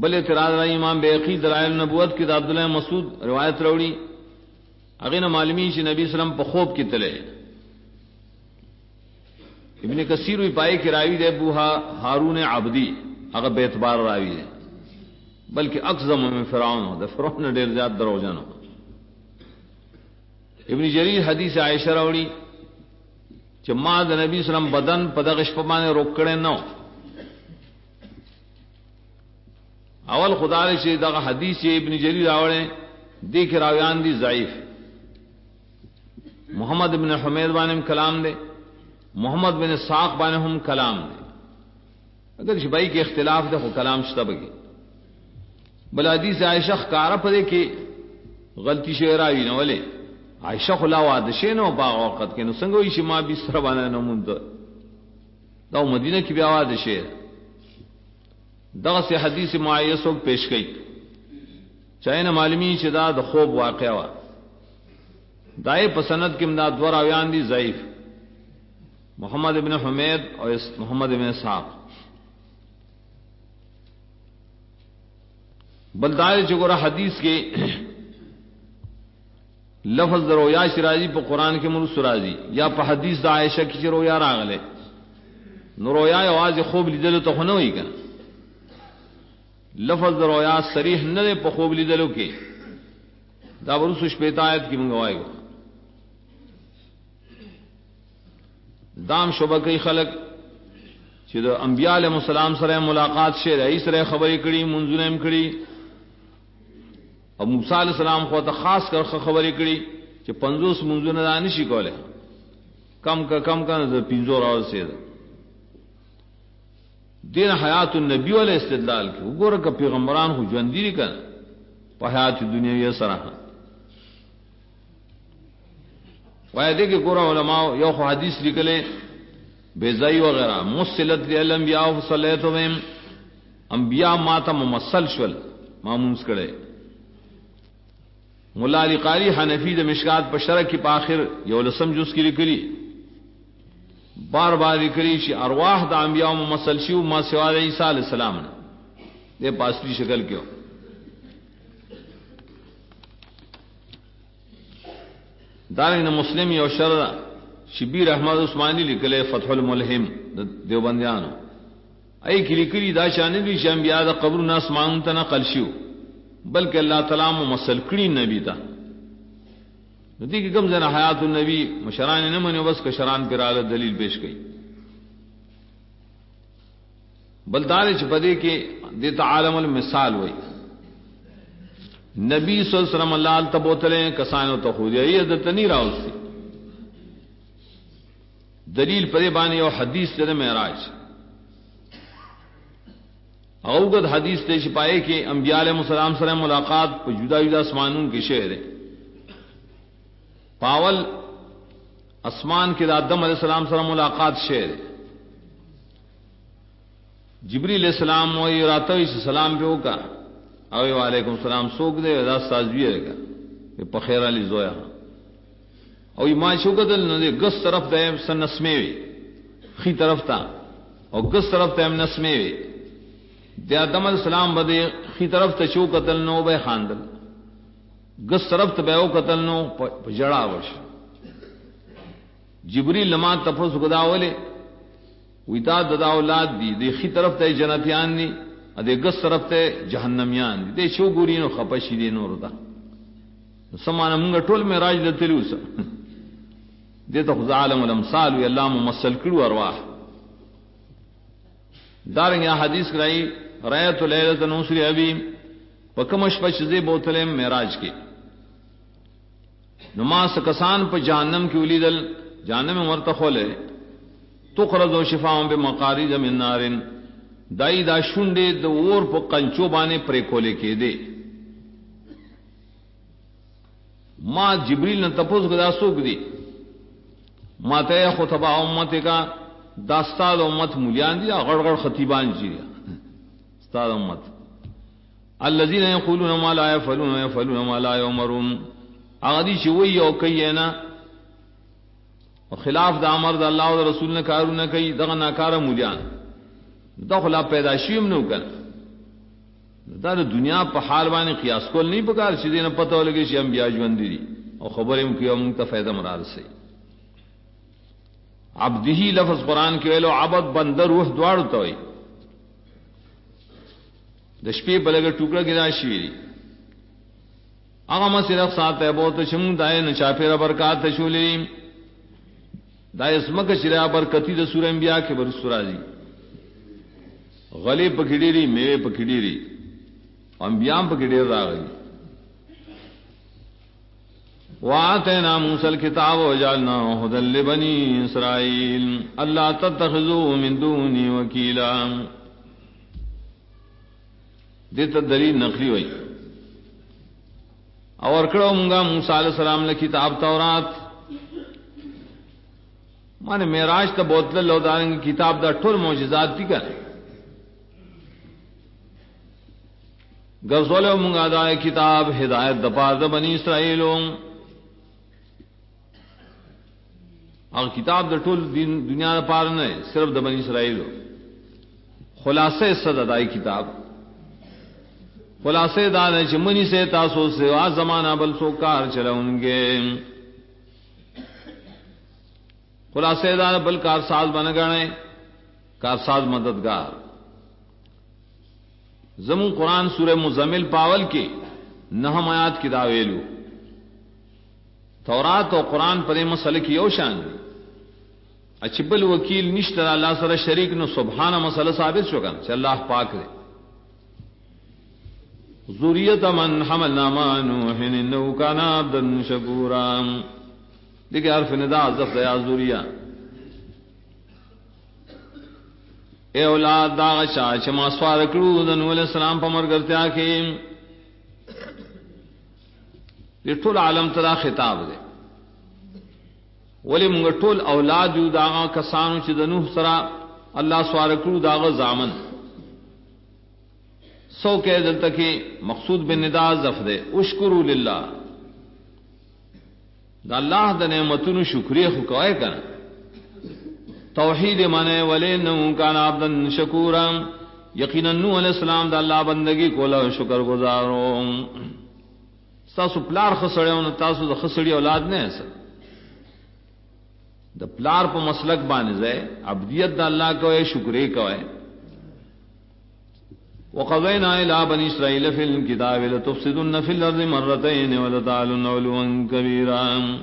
بل اعتراض رائی امام بیہقی دلائل نبوت کی عبداللہ مسعود روایت روڑی اغین معلومی چې نبی اسلام په خوب کې تلے. ابن کثیر وی پائے کہ راوی دے ابوہا ہارون عبدی اگر بے اعتبار راوی ہے بلکہ اکزم من فرعون ہو دا فرعون ډیر زیات دروژن ہو. ابن جریر حدیث عائشہ راوڑی چې ما د نبی اسلام بدن په دغه شپه باندې روک کړي نو. اول خدای چې دغه حدیث ابن جریر راوړي دې کې راویان دي ضعیف. محمد بن حمید باندې کلام دے, محمد بن اسحاق باندې هم کلام دے. اگر شبائی کے اختلاف دے خو کلام شته بگی. بل حدیث عائشہ خکارا پدے کہ غلطی شعراوی نہ ولے عائشہ خلا وعده شینو باغ وخت کې نو څنګه وي چې ما بستر باندې نه مونږ دا مدینه کې بیا وعده شعر دغه سه حدیث معیسو پیش کړي چاینه معلومی چې دا د خوب واقعا وا دای په سند کې امداد ور اویان دي ضعیف محمد ابن حمید او محمد ابن اسحاق. بلدار چې ګوره حدیث کې لفظ رویا شرازی په قران کې مرو سرازی یا په حدیث د عائشہ کې رویا راغله نو رویا आवाज خوب لیدل ته نه وي کنه. لفظ رویا صریح نه په خوب لیدلو کې دا ورسو شپه آیت کې مونږ وایو. دام شوبکې خلق چې د انبیاء علیهم السلام سره ملاقات شه رئیس سره خبرې کړي منځونه هم کړي او موسی علیہ السلام خو ته خاص کر خبرې کړي چې 50 منځونه نه نشي کوله کم کا د 50 راوځي. دین حیات النبی ول استدلال کې وګوره ک پیغمبران خو ژوند دي کړه په حیات دنیوي سره وای دې کې ګوره علماء یو خو حدیث لیکلې بیزای وغیرہ مسلت للانبیاء وصلیتهم انبیاء ماته ممثل شول مامونس کړي. مولا علی قاری حنفی د مشکات په شرح کې په اخر یو لسم جز کې لیکلي بار بار لیکلي چې ارواح د انبیاء ممثل شو ما سوا عیسی علیہ السلام نه دې پاسلی شکل کې دارین مسلم یو شرح شبیر احمد عثمانی لیکلے فتح الملهم دیوبندیانو ای کې لیکلي دا شان دي چې انبیاء د قبر ناس مان ته نقل شو بلکہ اللہ تعالی ممثل کړي نبی تا دې کې کوم ځنه حیات النبی مشران نه منو بس کشران پر اعلی دلیل پیش کړي. بلدار چې پدې کې د تعالم المثال وای نبی صلی الله علیه وسلم الله تبوتله کسانو ته خو دې د تنی راوستي دلیل پرې باندې یو حدیث د معراج اوغد حدیث ته شپائے کہ انبیاء علیہ السلام سره ملاقات په جدا جدا اسمانوں کې شعر ہے. پاول اسمان کې د آدم علیہ السلام سره ملاقات شعر ہے. جبریل علیہ السلام وی راتوی سلام په وکا او وعلیکم السلام سوګ دې دا سازوی رګه په خیر علی زویا او ما شو کدل نه ګس طرف ته سنسمه وی خي طرف ته او ګس طرف ته نسمه وی د آدم علیہ السلام بده خي طرف ته شو قتل نو به خاندل ګس طرف ته به او قتل نو په جړا وش. جبريل لما تفوس غداوله وېدا د اولاد دي د خي طرف ته جنتیان دي ا د ګس طرف ته جهنميان دي د شو ګورینو خپشي دي نور دا سمانه موږ ټول معراج د تلوسه د ته عالم الامثال وی الله ممثل کړو ارواح دارنګ حدیث کرائی رایت لیلۃ نصر ابی پکمش پچزی بوتل معراج کی نماز کسان په جہنم کی ولیدل جہنم مرتخله تخرج شفاء بمقارید من نار دای دا شونډه د اور په قنچو باندې پرې کولې کې دي. ما جبريل نے تپوس غدا سوق دی ما ته خطبه امت کا داستاد امت مولیان دي غړغړ خطیبان دي استاد امت الذين يقولون ما لا يفعلون ويفعلون ما لا يؤمرون اغدي چې وی او کینا او خلاف د امر د الله او رسول نه کارونه کوي دغه ناکاره مولیان دغه لا پیدا شیم نو کړ دا دنیا په حال باندې قیاس کول نه پکار چې دینه پته ولګي چې انبیا ژوند دي او خبرې مو کوي موږ ته فائدہ مراد سي عبده لفظ قران کې ویلو عبد بنده روح دواړو ته وي د شپې بلګه ټوکړه کې راشي هغه مسیرخ ساته بہت شم دای نه چاپیره برکات شولې دای اسمکه شرا برکتی د سورہ انبیاء کې ورسره دي غلی پکړيري میوه پکړيري انبیاء پکړير راغلي واتینا موسی الكتاب وجعلناه هدى لبني اسرائيل الا تتخذوا من دوني وكيلا دته دلیل نقلی وای اور کړه مونږه موسی علیہ السلام له کتاب تورات مانه معراج ته بوتل لو دانګ کتاب دا ټول معجزات دي کړه غزول مونږه دا کتاب هدایت د پاره د بنی اسرائیل او کتاب د ټول دنیا لپاره نه صرف د بنی اسرائیل خلاصه صدای کتاب خلاصے دار ہے چمنی سے تاسو سے آ زمانہ بل سو کار چلاؤنگے خلاصے دار بل کار ساز بن گئے کار ساز مددگار زمون قرآن سورہ مزمل پاول کے نہم آیات کی داویلو تورات و قرآن پر مسئلہ کی یو شان دی اچبل وکیل نشتر اللہ سر شریک نو سبحانہ مسئلہ ثابت شکن چل اللہ پاک دے ذریت من حملنا مع نوح انه كان عبدا شکورا دیکھ حرف ندا حذف یا ذریہ اے اولاد دا غشا چې ما سوال کړو د نوح علیہ السلام په مرګرتیا کې د ټول عالم ته خطاب دی ولی موږ ټول اولاد یو دا کسانو چې د نوح سره الله سوال کړو دا غ زامن سو کہ دلتا کہ مقصود بالندا ظف دے اشکروا للہ دا اللہ دا نعمتونو شکریہ خو کوئے کنا توحید مانے ولینہو کان عبدا شکورا یقینا نوح علیہ السلام دا اللہ بندگی کولا شکر گزارو تاسو پلار خسڑیو تاسو دا خسڑی اولاد نے ایسا دا پلار پا مسلک بانزے عبدیت دا اللہ کوئے شکریہ کوئے وقضينا إلى بني إسرائيل في الكتاب لتفسدن في الأرض مرتين ولتعلن علوا كبيرا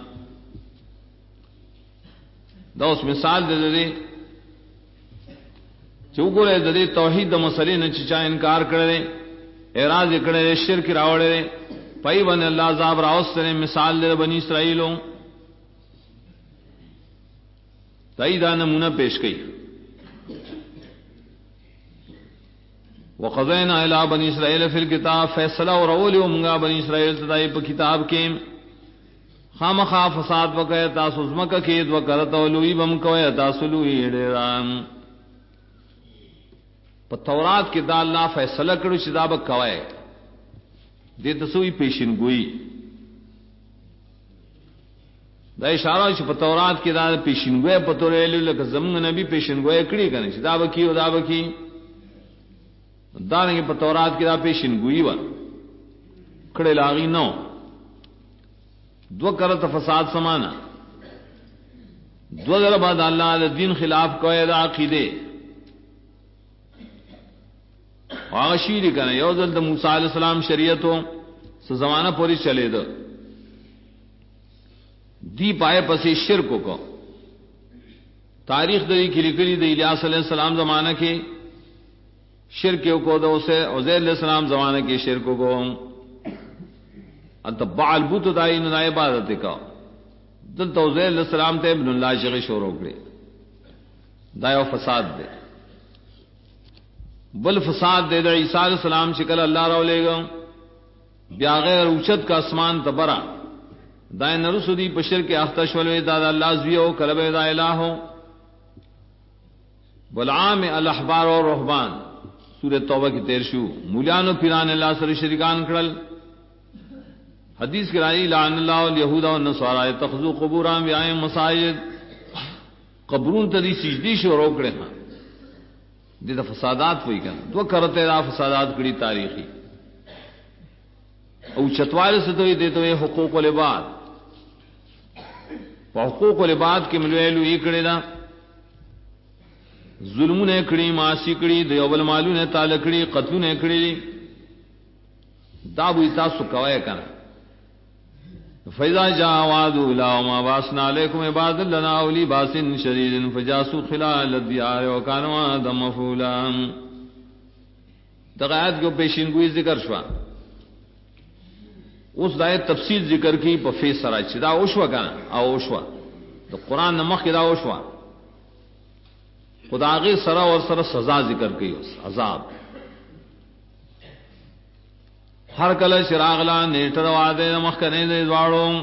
دا اس مثال دے دے چوکورے دے توحید دا مسئلے نے چچا انکار کرے اعراض کرے شرک راوڑے پئی بن اللہ عذاب راوس نے مثال دے بنی اسرائیلوں تئی دا نمونہ پیش کی وقضینا الی بنی اسرائیل فی الکتاب فیصلہ اور اولی ومنگا بنی اسرائیل تدائی پا کتاب کے خامخا فساد وکے تاسو زمکا کید وکرتا ولوی بمکوے تاسو لوی ڈیران پا تورات کی دا اللہ فیصلہ کرو چدا بکوے دے تسوی پیشن گوئی دا اشارہ چھ پا تورات کی دا پیشن گوئے پتو ریلو لکا زمن نبی پیشن گوئے کڑی کرنے چدا بکی و دا بکی دارنگی پا تورات کی دا پیشن گوئی ور کڑے لاغی نو دو کرت فساد سمانا دو در بعد اللہ دا دین خلاف کوئے دا عقیدے آغشیری کنے یو دل دا موسیٰ علیہ السلام شریعتو سو زمانہ پوری چلے دا دی پائے پسی شرکو کو تاریخ دری کلی کلی دا الیاس علیہ السلام زمانہ کے شرکیوں کو دو سے عزیر علیہ السلام زمانے کے شرکوں کو اتبع البوت دائی نہ عبادت کا دل تو عزیر علیہ السلام تے ابن اللہ شغی شورو کرے دایو فساد دے بل فساد دے دے عیسیٰ علیہ السلام شکل اللہ رو لے گا بیا غیر اوچت کا اسمان تبرا دائے نرسو دی پشر کے اختش ولوی دادا اللہ زویو کلب دا الہو بلعام الاحبار و رہبان سورہ توبہ کی 13 مولیانو پیران اللہ سر شرکان کڑل حدیث کرائی لعن اللہ الیہود والنصارى اتخذوا قبور انبیاء مساجد قبرون تدی سجدی شروع کرے ہیں دې د فسادات وای کنه دو کرتے دا فسادات کړي تاریخي او چتوال سے دوی دې ته حقوق العباد په حقوق العباد کې ملویلو یې کړي دا ظلمونه کړي معاصی کړي د یو بل مالونه تعالی کړي قتلونه کړي دا وې تاسو کوي کنه فإذا جاء وعد الله ما باسنا عليكم عباد لنا أولي باس شديد فجاسوا خلال الديار وكان وعدا مفعولا دغایت کو پیشنگوئی ذکر شوا اس دایت تفصیل ذکر کی په فیصله چې دا اوشوا کنه او اوشوا د قران نمخ کې دا اوشوا خدای سره اور سره سزا ذکر کوي اوس عذاب ہر کله چراغ لا نیټر واده مخکنه دې دواړو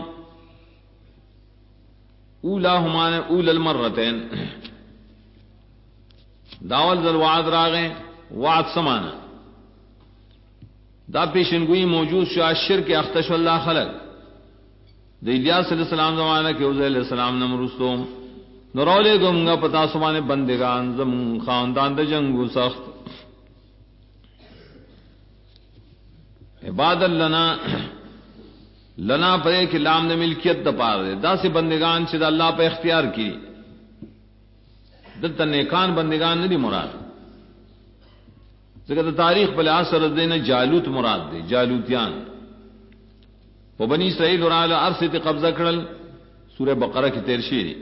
اولاهما اول المرتين داول ذل وعد راغه وعد سمانه دا پیشنگوئی موجود شو شرک اختش الله خلق د الیاس علیہ السلام زمانہ کې عزیز علیہ السلام نمرستو نورولے گمگا پتا سمانے بندگان زم خاندان د جنگو سخت عبادت لنا پرے کہ لام نے ملکیت د پار دے دا سے بندگان چې د الله په اختیار کی دلته نیکان بندگان نه دي مراد ځکه د تاریخ په اثر دینه جالوت مراد دي جالوتیان په بنی اسرائیل وراله ارسته قبضه کړل سوره بقره کې تیر شي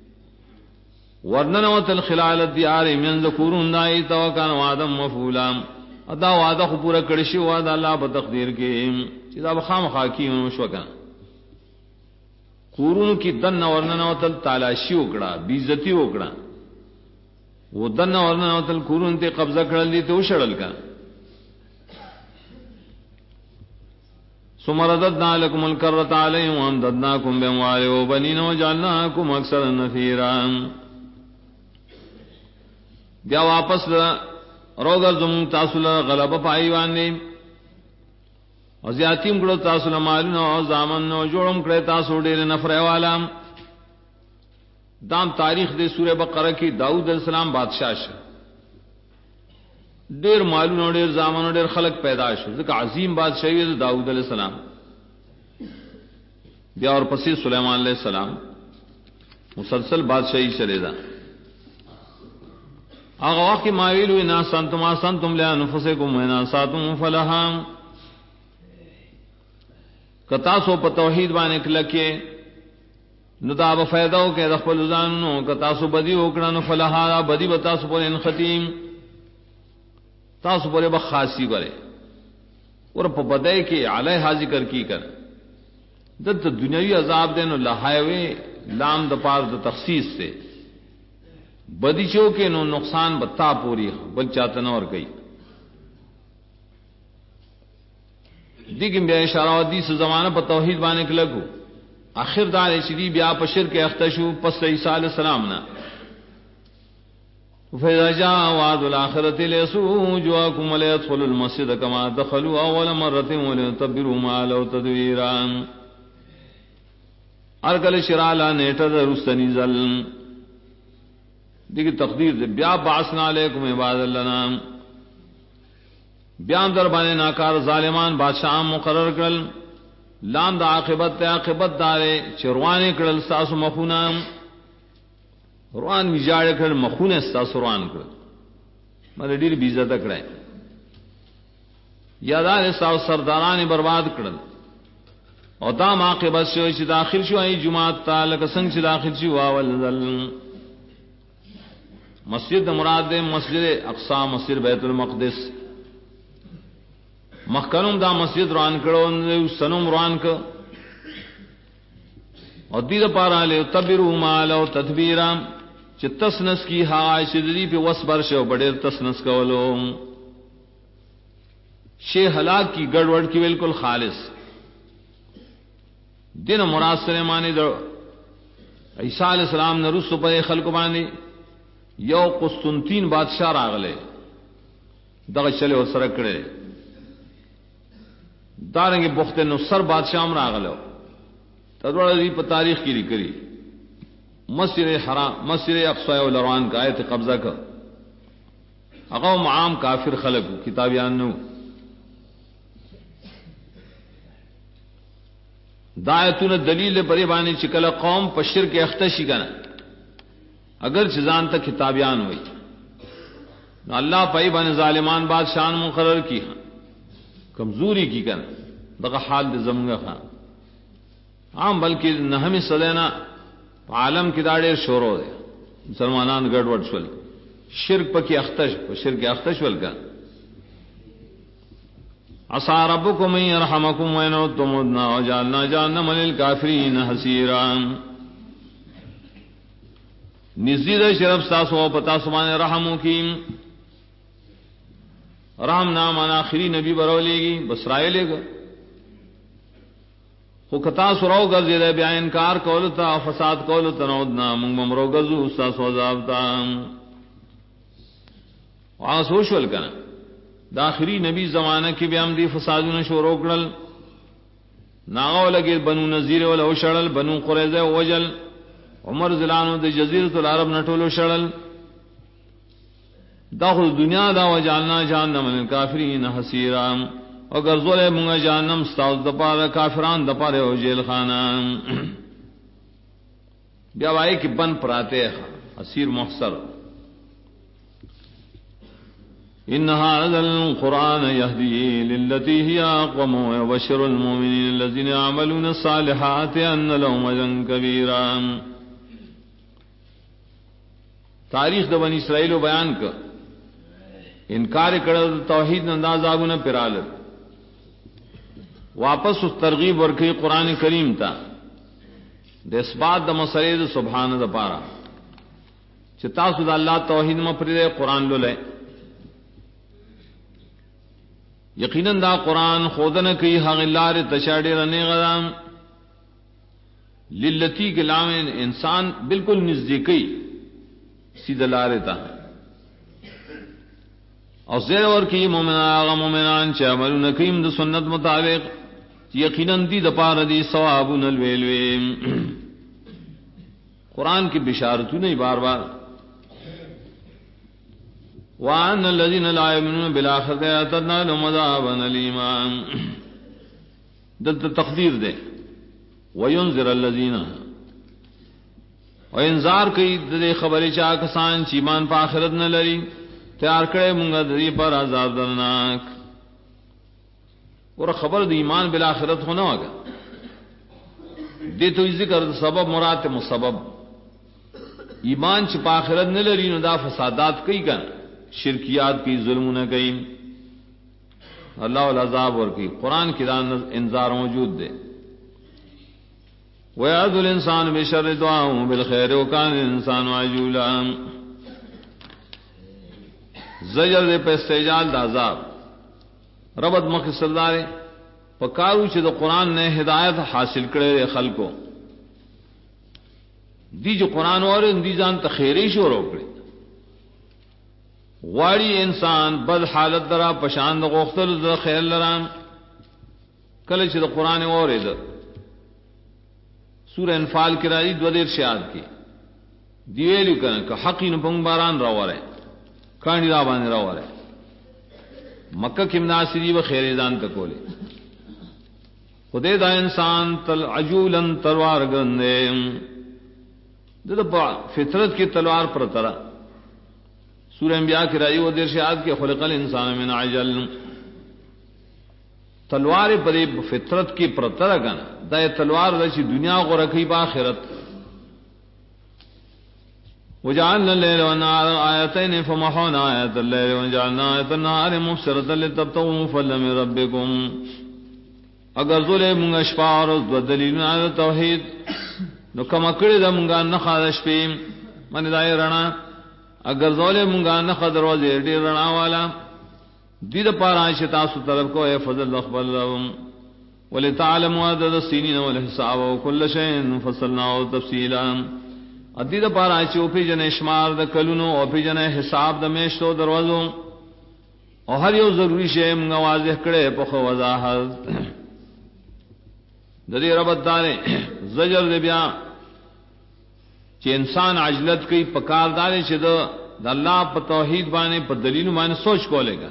ورنن وتل خلال الديار من ذکورون دای تو کان وعدم مفعولا ادا وعده خو پورا کړی شی وعده الله په تقدیر کې چې دا بخام حکیم شو کنه قرون کې دن ورنن وتل تالاشی وکړه بیزتی وکړه و دن ورنن وتل قرون ته قبضه کړل دي ته وشړل کا سمرددنا لكم الكرة عليهم وامددناكم بأموال وبنين وجعلناكم أكثر نفيرا بیا واپس روغر زمون تاسو له غلبه پای باندې او زیاتیم کړو تاسو له مالونو او ځامن نو جوړم کړی تاسو ډېر نفره والا دام تاریخ دې سوره بقره کې داؤد علیہ السلام بادشاہ شه ډېر مالونو ډېر ځامن ډېر خلق پیدا شو ځکه عظیم بادشاہي د داؤد علیہ السلام بیا اور پسې سليمان علیہ السلام مسلسل بادشاہي چلے دا هغه وخت ما ویلو ان سنتم لانفسکم وان ساتم فلها کتا سو په توحید باندې کلکه نو دا به فائدہ او کې د خپل ځان نو کتا سو بدی وکړه نو فلها بدی بتا سو په ان ختم تاسو پرې به خاصی غره اور په بدای کې علی حاضر کر کی کر د دنیوي عذاب دین لهایوي لام د پار د تخصیص سے بدی چو کے نو نقصان بتا پوری بل چاته نور گئی دیګم بیا اشاره ودی سو زمانہ په توحید باندې کلګو اخر دار شدی بیا په شرک اختشو پس عیسی علیہ السلام نا فإذا جاء وعد الآخرة ليسوء وجوهكم وليدخلوا المسجد كما دخلوا أول مرة وليتبروا ما لو تدبيرا ارکل شرالا نیټه د رستنی زل دیگه تقدیر دے بیا بعثنا علیکم عباد لنا بیان در باندې ناکار ظالمان بادشاہ مقرر کړل لام د عاقبت ته عاقبت دارې چروانه کړل ساسو مخونه روان میجاړ کړل مخونه ساسو روان کړل مله ډیر بی عزت کړای یادار ساو سرداران برباد کړل او دا عاقبت شو چې داخل شو ای جمعه تعالی څنګه چې داخل شو اول مسجد مراد دے مسجد اقصا مسجد بیت المقدس مخکنم دا مسجد روان کړو سنم روان ک او دې لپاره له تبرو مال او تدبیرا چې تسنس کی ها شذری په وسبر شو بډیر تسنس کولو شی هلاک کی ګډوډ کی بالکل خالص دین مراد سليمانی د عیسی علیہ السلام نے رسو په خلق باندې یو قسطنطین بادشاہ راغله دغه چله ور سره کړي دارنګ بخت نصر بادشاہ هم راغله تدوړې په تاریخ کې لیکلي مسجد حرام مسجد اقصی او لروان کا ایت قبضہ کا هغه عام کافر خلق کتابیان نو دایتونه دلیل پرې باندې چې کله قوم په شرک اخته شي کنه اگر چې ځان ته کتابیان وي نو الله پای باندې ظالمان بادشاہان مقرر کی کمزوری کی کنه دغه حال د زمونږه خان عام بلکې نهمه صدینا عالم کې دا ډېر شروع دی مسلمانان ګډوډ شول شرک پکې اختش په شرک اختش ول کا عسى ربكم ان يرحمكم وان عدتم عدنا وجعلنا جهنم للكافرين حصيرا نزيد شرف تاسو پتا سبحان رحمو کی رحم نام اخری نبی برولېږي بسرایلېګ خو کتا سراو غزیده بیا انکار کول تا فساد کول تنودنا موږ ممرو غزو استاد عذاب تا وا سوشل کنه د اخری نبی زمانہ کې بیا هم دي فسادونه شروع کړل ناغو لګي بنو نذیر ول او شړل بنو قریظه وجل عمر زلانو د جزیره العرب نټولو شړل داخل دنیا دا وجعلنا جهنم للکافرین حصیرا اگر زوله مونږه جهنم ستاسو د پاره کافرانو د پاره او جیل خانه بیا وای کی بن پراته اسیر محصر ان هذا القران يهدي للتي هي اقوم ويبشر المؤمنين الذين يعملون الصالحات ان لهم اجرا كبيرا تاریخ د بنی اسرائیل بیان ک انکار کړه توحید اندازابونه پرال واپس اس ترغیب ورکی قرآن کریم تا د اثبات د مسلې سبحان د پارا چې تاسو د الله توحید مپرې قرآن لولې یقینا دا قرآن خودنه کوي هغه لار تشاډې رنه غدام للتی کلام انسان بالکل نزدیکی سیده لار تا او زیر ور کی مومنان چې عملونه کوي د سنت مطابق یقینا دي د پاره دي ثوابون الویلوی قرآن کی بشارتونه بار بار وان الذين لا يؤمنون بالاخره اعتدنا لهم عذابا اليما دلته تقدیر ده وينذر الذين وانذار کوي د خبرې چا کسان چې ایمان په آخرت نه لري تیار کړي مونږه د دې پر عذاب درناک اور خبر د ایمان بالآخرت ہونا ہوگا دې تو ذکر سبب مراد مسبب ایمان چې په آخرت نه لري نو دا فسادات کوي ګان شرکیات کی ظلمونه کوي الله العذاب ور کوي قران کې دا انذار موجود ده ويعد الانسان بشر دعاءه بالخير وكان الانسان عجولا زجر دے په استعجال د عذاب ربط مخ سردار پکارو چې د قران نه هدایت حاصل کړي خلکو دی جو قران اور دی ځان ته خیری شروع کړي غواړي انسان بد حالت درا پشان د غختل د خیر لرام کله چې د قران اورید سورہ انفال کې راځي 2 شهاد کې دی ویلو کنه که حق نه بنګ باران راوړي کانی را باندې راوړي مکه کې مناسری و خیر ځان ته کوله خدای دا انسان تل عجولن تلوار ګنده د فطرت کی تلوار پر ترا سورہ انبیاء کی رائی و دیر شہاد کے خلق الانسان من عجل تلوار پر فطرت کی پر ترا گنا دا تلوار دا چی دنیا کو رکھی با آخرت وجعلنا الليل والنهار آيتين فمحونا آية الليل وجعلنا آية النهار مبصرة لتبتغوا فضلا من ربكم اگر ظلم منگا شپا اور دو دلیلنا توحید نو کما کړی دا مونږه نه خاص شپې باندې دای رڼا اگر ظلم مونږه نه خدروځي ډیر رڼا والا دې د پاره چې تاسو طلب کوی فضل خپل ولتعلموا عدد السنين والحساب وكل شيء فصلناه تفصيلا ادي د پاره چې او په جن شمار د کلونو او په جن حساب د میشتو دروازو او هر یو ضروری شی موږ واضح کړي په خو وضاحت د دې رب تعالی زجر دې بیا چې انسان عجلت کوي پکاردار چې د د الله په توحید باندې په دلیل باندې سوچ کولېګا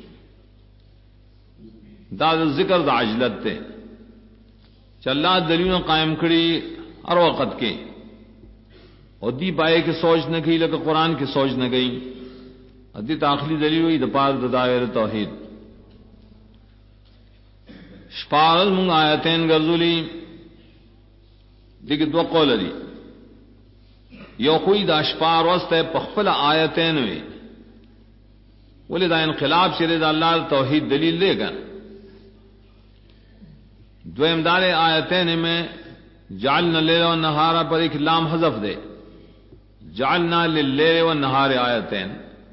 دا ذکر د عجلت ته چې الله دلیل قائم کړي هر وخت کې او دی پائے کې سوچ نه کوي لکه قران کې سوچ نه کوي ادي داخلي دلیل وي د پاره د دایره توحید شپارل مونږ آیتین ګرځولي دغه دوه قول دي یو خوې د اشپار واسطه په خپل آیتین وي ولې دا انقلاب شری د الله توحید دلیل لګا دویم دار آیتین میں جعلنا اللیل والنہار پر ایک لام حذف دے جعلنا لللیل والنہار آیتین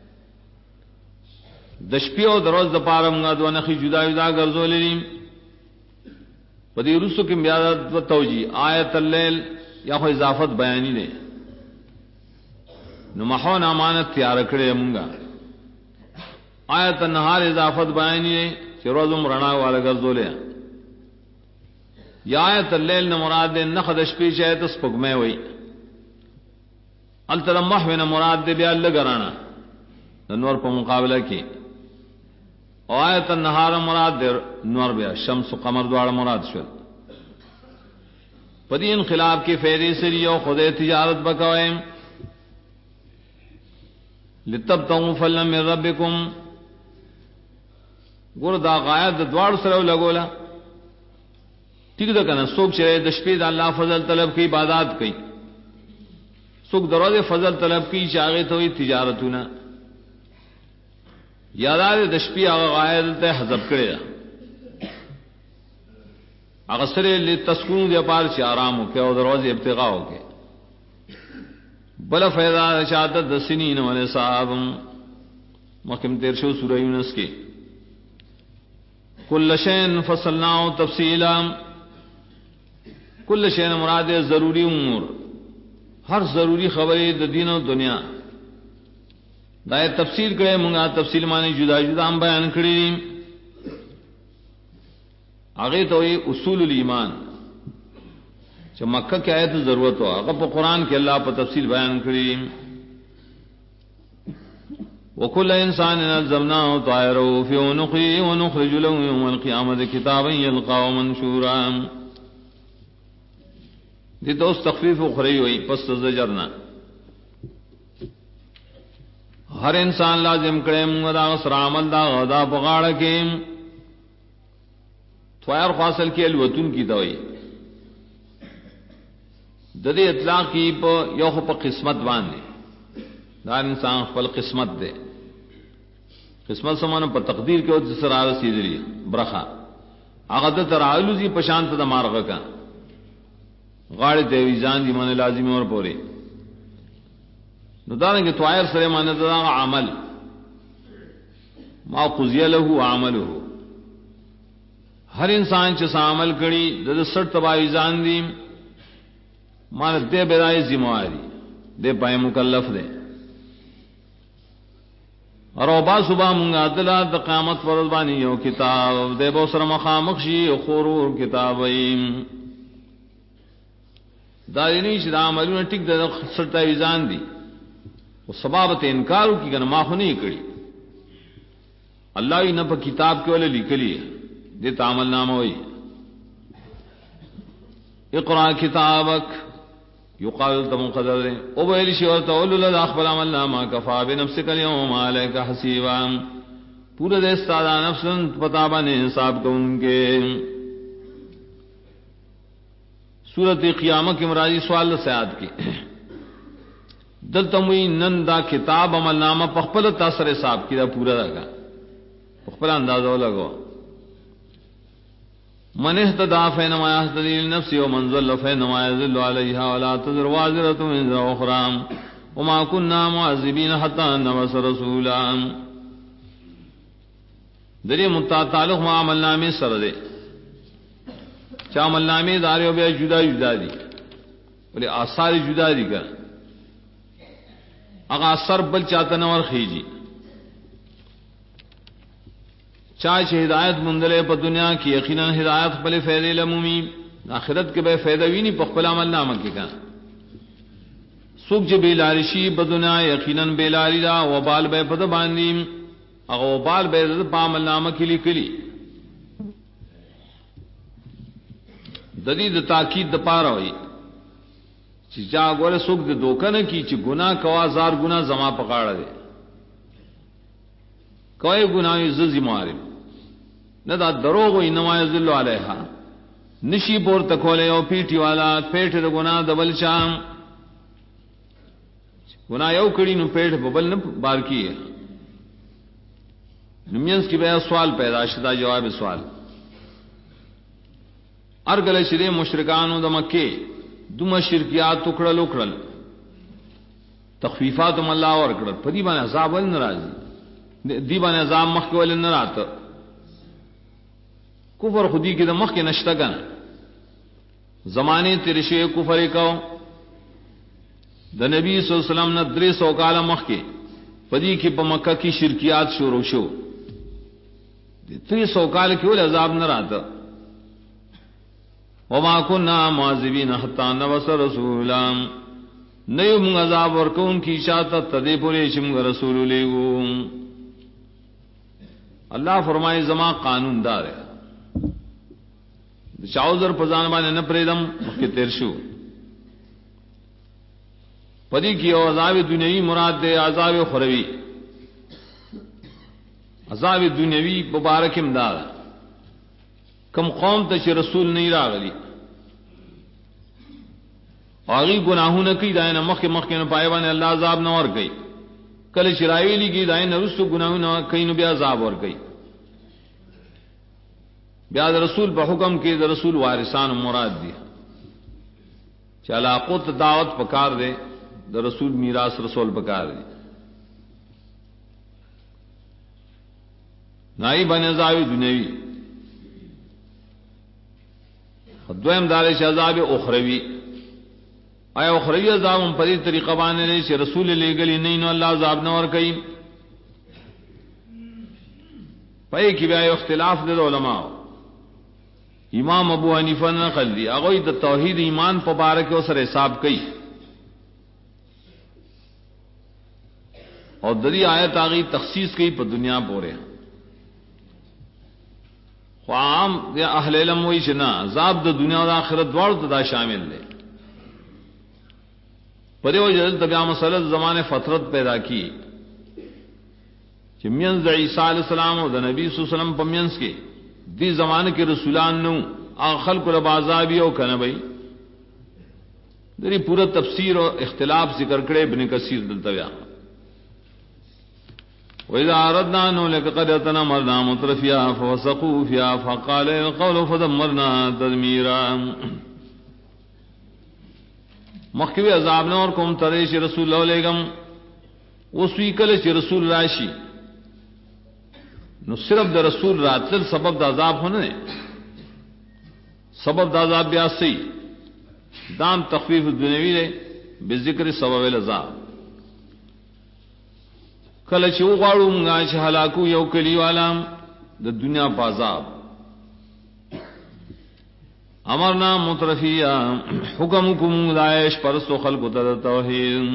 د شپې او د ورځې د پاره موږ دوه نخي جدا جدا ګرځولې په دې رسو کې بیا د توجیه آیت الليل یا خو اضافت بیانی نه نو محون امانت تیار کړې مونږه آیت النهار اضافت بیانی نه چې روزم رڼا والا ګرځولې یا آیت الليل نه مراد نه خد شپې چې ته سپګمې وای التر محو نه مراد دې بیا لګرانا د نور په مقابله کې آیت النهار مراد در نور بیا شمس و قمر دواړه مراد شول پدې انقلاب کې فیض سری او خدای تجارت وکوي لتبتغوا فضلا من ربکم ګور دا غایت دواړو سره لګولا ٹھیک ده کنه څوک چې د شپې د الله فضل طلب کوي عبادت کوي څوک دروازه فضل طلب کوي چې هغه ته تجارتونه یادار د شپې هغه غایت ته حذف کړی هغه سره لتسکون دی پار چې آرام وکي او دروازه ابتغاء وکي بل فیضا شهادت د سنین ول صاحب مخکم تیر شو سورہ یونس کې کل شین فصلناه تفصیلا کل شین مراد ضروری امور ہر ضروری خبرې د دین او دنیا دا تفصیل کړه مونږه تفصیل معنی جدا جدا هم بیان کړی هغه ته اصول الایمان چې مکه کې آیت ضرورت او هغه په قران کې الله په تفصیل بیان کړی وکل انسان نظمناه طائره فی عنقه ونخرج له یوم القیامه کتابا یلقاه منشورا دې دوست تخفیف اخری وي پس زجرنا ہر انسان لازم کړي موږ دا سر عمل دا غدا بغاړه کې تویر حاصل کې الوتون کی دوی د دې اطلاق کی په یو په قسمت باندې دا انسان خپل قسمت ده قسمت سمانه په تقدیر کې او سره رسیدلی برخه هغه د ترالوزی په شانت د مارغه کا غاړه دی ځان دی باندې لازمي اور پوره نو دارنګه توائر سره معنی دا عمل ما قضی له عمله هر انسان چې عمل کړي د 60 تباوی ځان دي معنی دې برای ذمہواری دې پای مکلف دي اور با صبح مونږه عدالت د قیامت ورځ باندې یو کتاب دې به سره مخامخ شي خورور کتاب ویم دا یې چې دا عملونه ټیک د 60 تباوی ځان دي او سبابت انکار کی کنه ما خو نه کړی الله یې نه په کتاب کې ول لیکلی دې تعامل نامه وای اقرا کتابک یقال تم قدر او ویل شی ورته اول له اخبر عمل نامه کفا بنفسک اليوم علیک حسیبا پورا دې استاد نفس پتا باندې حساب کوونکې سورۃ قیامت کې مرادی سوال سیاد کی دلته موي نن دا کتاب عمل نامه په خپل تاثر حساب کړه پورا راغا په خپل اندازو لګو من اهتدى فإنما يهتدي لنفسه ومن ضل فإنما يضل عليها ولا تزر وازرة وزر أخرى وما كنا معذبين حتى نبعث رسولا دری متعلق ما عمل نامه سره ده چا عمل نامه داریو بیا جدا جدا دي ولې آثار جدا دي کا اغا اثر بل چاته نور خيږي چا چې ہدایت مندلې په دنیا کې یقینا ہدایت خپل فائدې لمومي آخرت کې به فائدہ ویني په خپل عمل نامه کې کا سوک چې بیلاری شي بدنا یقینا بیلاری دا وبال به پد باندې هغه وبال به د عمل نامه کې لیکلي د دې د تاکید د پاره وي چې جا غوړ سوک د دوکنه کی چې ګناه کوا زار ګناه زما پکاړه دي کوئی ګناه ززي مارم نه دا دروغ وي نما یذل علیها نشی پور تکوله او پیټي والا پیټ د ګناه د بل شام ګناه یو کړي نو پیټ په بل نه بار کیه نمینس کی بیا سوال پیدا شدا جواب سوال ارګل شری مشرکانو د مکه دومره شرکیات ټکړل تخفیفات هم الله ور کړل په دې باندې عذاب ول ناراضي دی باندې عذاب مخ کې ول نه راته کفر خودی کې د مخ کې نشته کنه زمانه ترشه کفر کو د نبی صلی الله علیه وسلم نه 300 کال مخ کې پدې کې په مکه کې شرکیات شروع شو 300 کال کې ول عذاب نه راته وما كنا معذبين حتى نبعث رسولا نيوم عذاب ورکون کی شاته تدې پورې شم رسول لیو الله فرمایي زما قانون دار ہے چاوزر پزان باندې نه پریدم مکه تیر شو پدې کې او عذاب دنیوي مراد ده عذاب اخروی عذاب دنیوي مبارک امداد کم قوم ته چې رسول نه راغلی هغه ګناهونه کوي داینه مخکې نه پای باندې الله عذاب نه ور کوي کله چې راویلی کی داینه رسو ګناهونه کوي نو بیا عذاب ور کوي بیا د رسول په حکم کې د رسول وارثان مراد دي چې علاقت دعوت پکار دے د رسول میراث رسول پکار دي نای باندې عذاب دنیوي دویم دار عذاب اخروی آیا اخروی عذاب هم په دې طریقه باندې چې رسول لېګلی نه نو الله عذاب نه ور کوي پای کې بیا اختلاف د علماء امام ابو حنیفه نقل دی هغه د توحید ایمان په باره کې سره حساب کوي او د دې آیت هغه تخصیص کوي په دنیا پورې خام یا اهل علم وایي چې نه عذاب د دنیا او د آخرت دواړو ته دا شامل دی په دې وجه د بیا مسله زمانه فترت پیدا کی چې مینځ د عیسی علی السلام او د نبی صلی الله علیه وسلم په مینځ کې دې زمانه کې رسولان نو خلق له عذاب یو کنه وای دې پورا تفسیر او اختلاف ذکر کړي ابن کثیر دلته بیا وإذا أردنا أن نهلك قرية أمرنا مترفيها ففسقوا فيها فقال القول فدمرنا تدميرا مخکوی عذاب نور کوم تریش رسول الله علیکم وسوی کله چې رسول راشي نو صرف د رسول راتل سبب د عذاب هونه نه سبب د عذاب بیا سي دام تخفیف دنیوی له بذکر سبب العذاب کله چې وغواړو موږ چې هلاکو یو کلی والام د دنیا په عذاب امرنا مترفیا حکمکم دایش پرستو خلق ته توحید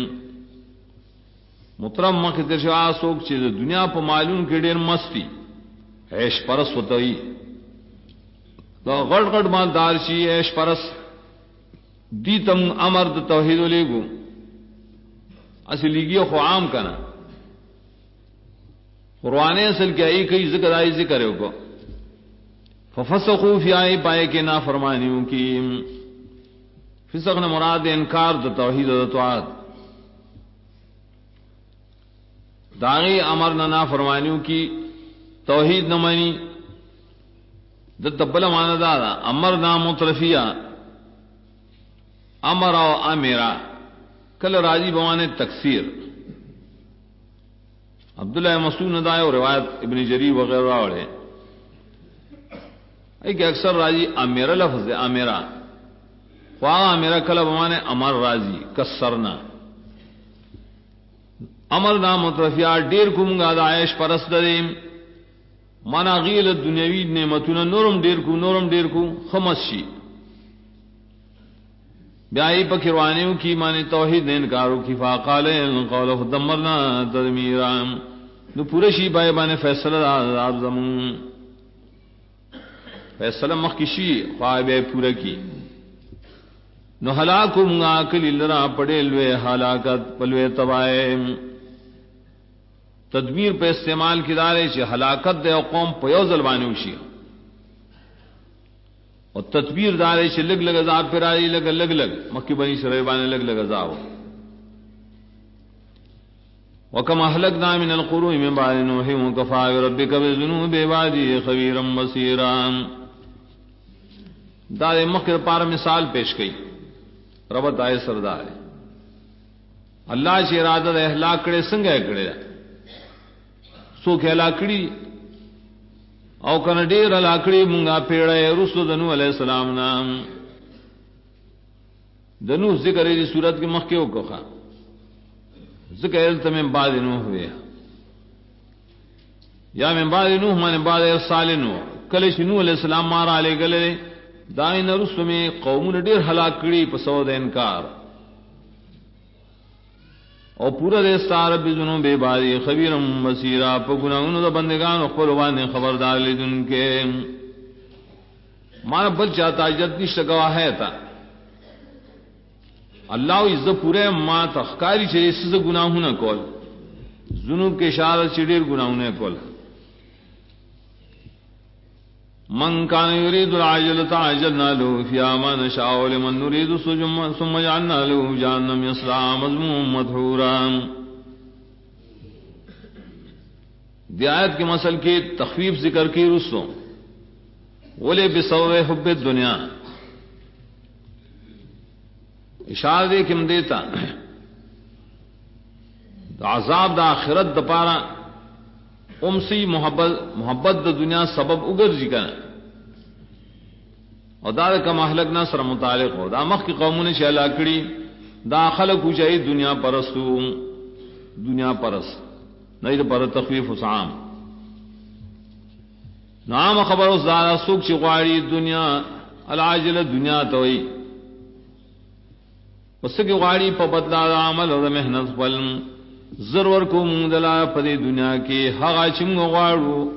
مترم مخ ته شوا سوک چې د دنیا په مالون کې ډېر مستی عيش پرست وتوي دا غړ غړ مالدار شي عيش پرست دي تم امر د توحید لګو اصليږي خو عام کنا قرآن اصل کې ای کوي ذکر آئی ذکر یو کو ففسقوا فی آئی پائے کے نافرمانیوں کی فسق نے مراد انکار د توحید و طاعت داغی امر نہ نافرمانیوں کی توحید نہ مانی د تبل معنی دا امر نہ مترفیہ امر او امیرا کل راضی بوانے تکثیر عبداللہ مسعود نے دایا اور روایت ابن جریر وغیرہ والے ایک اکثر راضی امیرا لفظ ہے امیرا خواہ امیرا کلب مانے امر راضی کسرنا امر نام مترفیہ ډیر کومگا دا عیش پرست دیم مانا غیل دنیاوی نعمتونه نورم ډیر کو خمس شي ब्याई पखिरवानियों की माने तौहीद ने इनकारों की फाकाल कौल दमरना तदमीरा नु पूरे शी बाय बाने फैसला आजाब जमून फैसला मखिशी ख्वाब पूरे की नु हलाकु मुंगा कलिलरा पड़ेलवे हलाकत पलवे तबाए तदमीर पे इस्तेमाल की दारे से हलाकत दे कौम पयोजल बानुशी और तदबीर दारे से लग लग अजाब पर आई लग लग लग मक्की बनी शरय बाने लग लग अजाब वकम अहलकना मिन अलकुरून मिन बादि नूह वकफा बिरब्बिका बिजुनूबि इबादिही खबीरम बसीरा दारे मक्के पार मिसाल पेश की रबत आए सरदार अल्लाह से इरादा अहलाक करे संग करे सो खेला कड़ी او کنه ډیر لاکړي مونږه پیړې رسول دنو علی السلام نام دنو ذکر دې صورت کې مخکې وکړه ذکر تم بعد نوح ہویا یا من بعد نوح من بعد ارسال نوح کله چې نوح علی السلام مار علی گله داین رسول می قوم ډیر هلاک کړي په سو د انکار او پورا دے ستار بزنو بے باری خبیرم بصیرا په ګناونو د بندگان خپل باندې خبردار لیدون کې مانا بل چاہتا اجت نشته گواہ ہے تا الله عز پورے ما تخکاری چې سز گناهونه کول ذنوب کې اشاره چې ډیر گناهونه کول من کان یرید العاجلة عجلنا له فيها ما نشاء لمن نريد ثم جعلنا له جهنم يصلاها مذموما مدحورا دی آیت کے مسل کی تخفیف ذکر کی رسو ولی بسبب حب الدنیا اشارہ دے کم دیتا عذاب دا آخرت دا پارا امسی محبت د دنیا سبب اگرځي کنه او دا کما اهلکنا سره متعلق هو دا مخ کی قومونه چې هلاک کړي دا خلق وجای دنیا پرستو دنیا پرست نه دې پر تخفیف وسعام نام خبر زارا سوق چې غواړي دنیا العاجله دنیا ته وي پس کې غواړي په بدلا عمل او مهنت خپل ضرور کو مونږ دلا په دې دنیا کې هغه چې موږ غواړو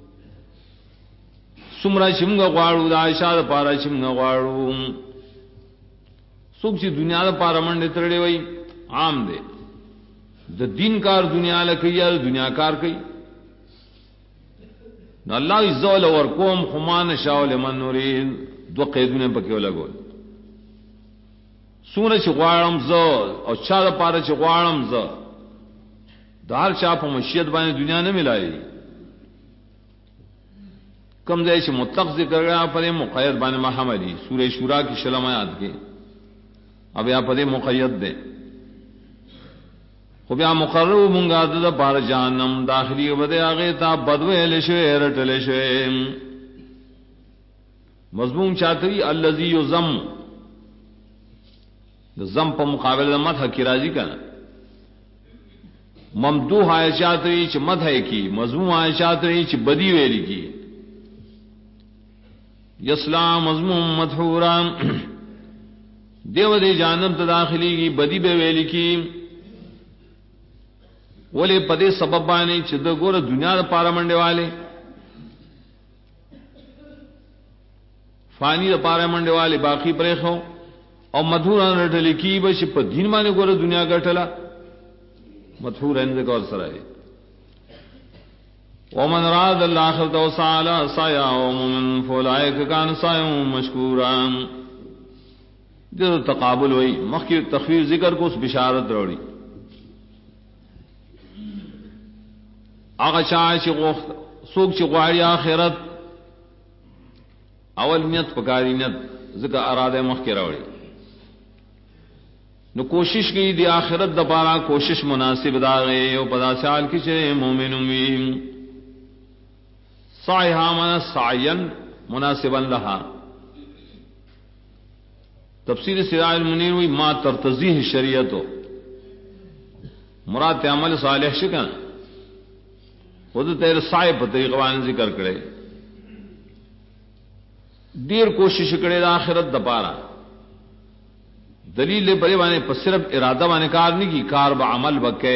سمرا چې موږ غواړو د عائشہ لپاره چې موږ غواړو څوک چې دنیا لپاره منډه ترړې وای عام دی د دین کار دنیا لکه یا دنیا کار کوي نو الله عزوجل ور کوم خمان شاول من نورید دو قیدونه پکې ولګول سونه چې غواړم زه او چا لپاره چې غواړم زه دار چا په مشیت باندې دنیا نه ملایي کم ځای چې مطلق ذکر غا په مقید باندې محمدی سورہ شورا کی شلم آیات کې اب یا په مقید ده خو بیا مقرر مونږه د بار جهنم داخلي وبده هغه ته بدویل شوی رټل شوی مضمون چاته الذی یذم ذم په مقابله مدح کی راضی کنا ممدوح عائشات ری چې مدح کی مذموم عائشات ری چې بدی ویل کی یسلا مذموم مدحورا دیو دې جانم ته داخلي کی بدی به ویل کی ولې په دې سبب باندې چې د ګوره دنیا لپاره منډه والے فانی لپاره منډه والے باقی پرې خو او مدحورا رټل کی به چې په دین باندې ګوره دنیا ګټلا مدحور اند کو سره ومن راد الاخرة وسعى سعيها ومن فاولئك كان سعيهم مشكورا جو تقابل ہوئی مخکې تخفیف ذکر کو اس بشارت وروړي هغه چا چې څوک چې غواړي آخرت اول نیت پکاري نیت ذکر اراده مخکې راوړي نو کوشش کی دی آخرت د پاره کوشش مناسب داغه او پدا سال کی چې مؤمنون وي صایها من سعین مناسبا لها تفسیر سراج المنیر وی ما ترتضیح شریعتو مراد عمل صالح شکن خود تیر سائے په طریقه باندې ذکر کړي ډیر کوشش کړي د آخرت د پاره دلیل بڑے بانے پر صرف ارادہ بانے کار نہیں کی، کار با عمل بکے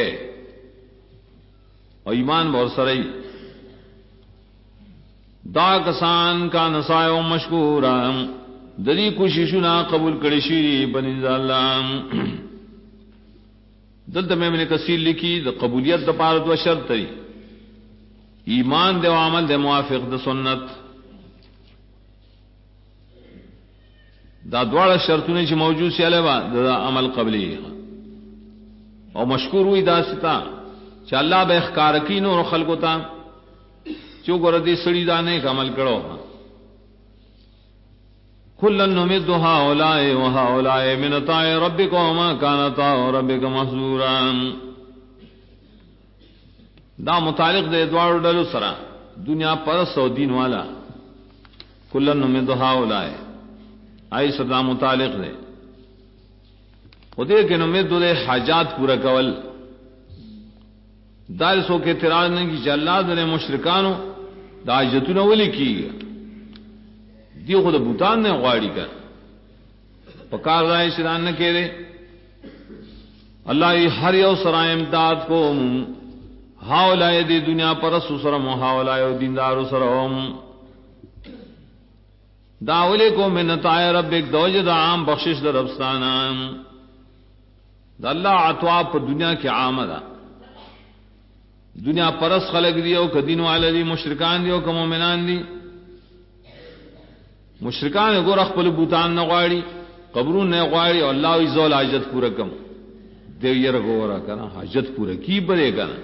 اور ایمان بہت سرئی دا کسان کا نسائے مشکورا دلی کوششنا قبول کرشی بنی اللہ دلتا میں نے کثیر لکھی دا قبولیت دا پارت و شرط تری ایمان دے و عمل دے موافق دا سنت دا دوار شرطونے چی موجود سی علیہ دا عمل قبلی اور مشکور ہوئی دا ستا چا اللہ بے اخکارکین اور خلقو تا چو گردی سڑی دانے کا عمل کرو کلن نمد هؤلاء وهؤلاء من عطاء ربك وما كان عطاء ربك محظورا دا متعلق دے دوار ڈلو سرا دنیا پرس و دین والا کلن نمد هؤلاء آئی صدا متعلق دے خودے کے نمد دے حاجات پورا کول دار سو کے اعتراض نے کی اللہ دے مشرکانو دا حاجتونه ولی کی دی خود بوتان نے غواړي کر پکار رائے شران نہ کہے اللہ ہر یو سرائے امداد کو ہاولائے دی دنیا پر سرم ہاولائے دیندار سرم داولے کو منتائے رب ایک دوجد عام بخشش در ربستانہ دا اللہ عطوا پر دنیا کے عامدہ دنیا پرس خلق دیو کدین والے دی مشرکان دیو کہ مومنان دی مشرکان گور خپل بوتان نہ غواړي قبرون نه غواړي او الله ای زول حاجت پورا کم دیو یې رغورا کنا حاجت پورا کی بره کنا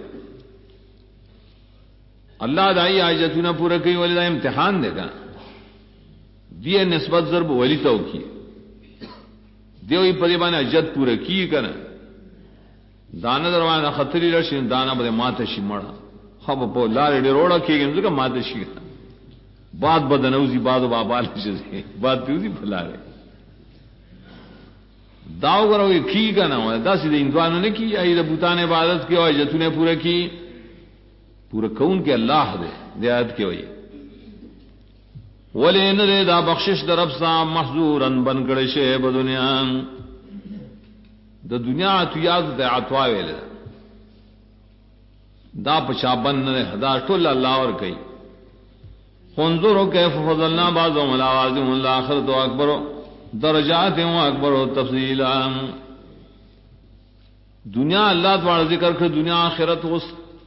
الله دای حاجتونه پورا کوي ولې دا امتحان دی کنا دی نسبت ضرب ولی تو کی دیو ای په باندې حاجت پورا کی کنا دانه دروانه خطرې راشي دانه به ماته شي مړه خو په لارې ډیروړه کېږي ځکه ماته شي بات بدنوزی بات بابا لشي بات دوزی بھلا رہے داو کرو یہ کی کا نہ ہوا دا سیدھے اندوانوں نے کی ای بوتان عبادت کی اور جتوں نے پورا کی پورا کون کے اللہ دے دیات کے وئی ولین دے دا بخشش در رب سا محظورن بن کڑے شے بدنیا دا دنیا تو یاد دے عطوا ویل دا پچا بن نے ہدا ټول اللہ اور کئی انظروا كيف فضلنا بعضهم على بعض والآخرة أكبر درجات وأكبر تفضيلا دنیا اللہ تعالی ذکر کر دنیا آخرت اس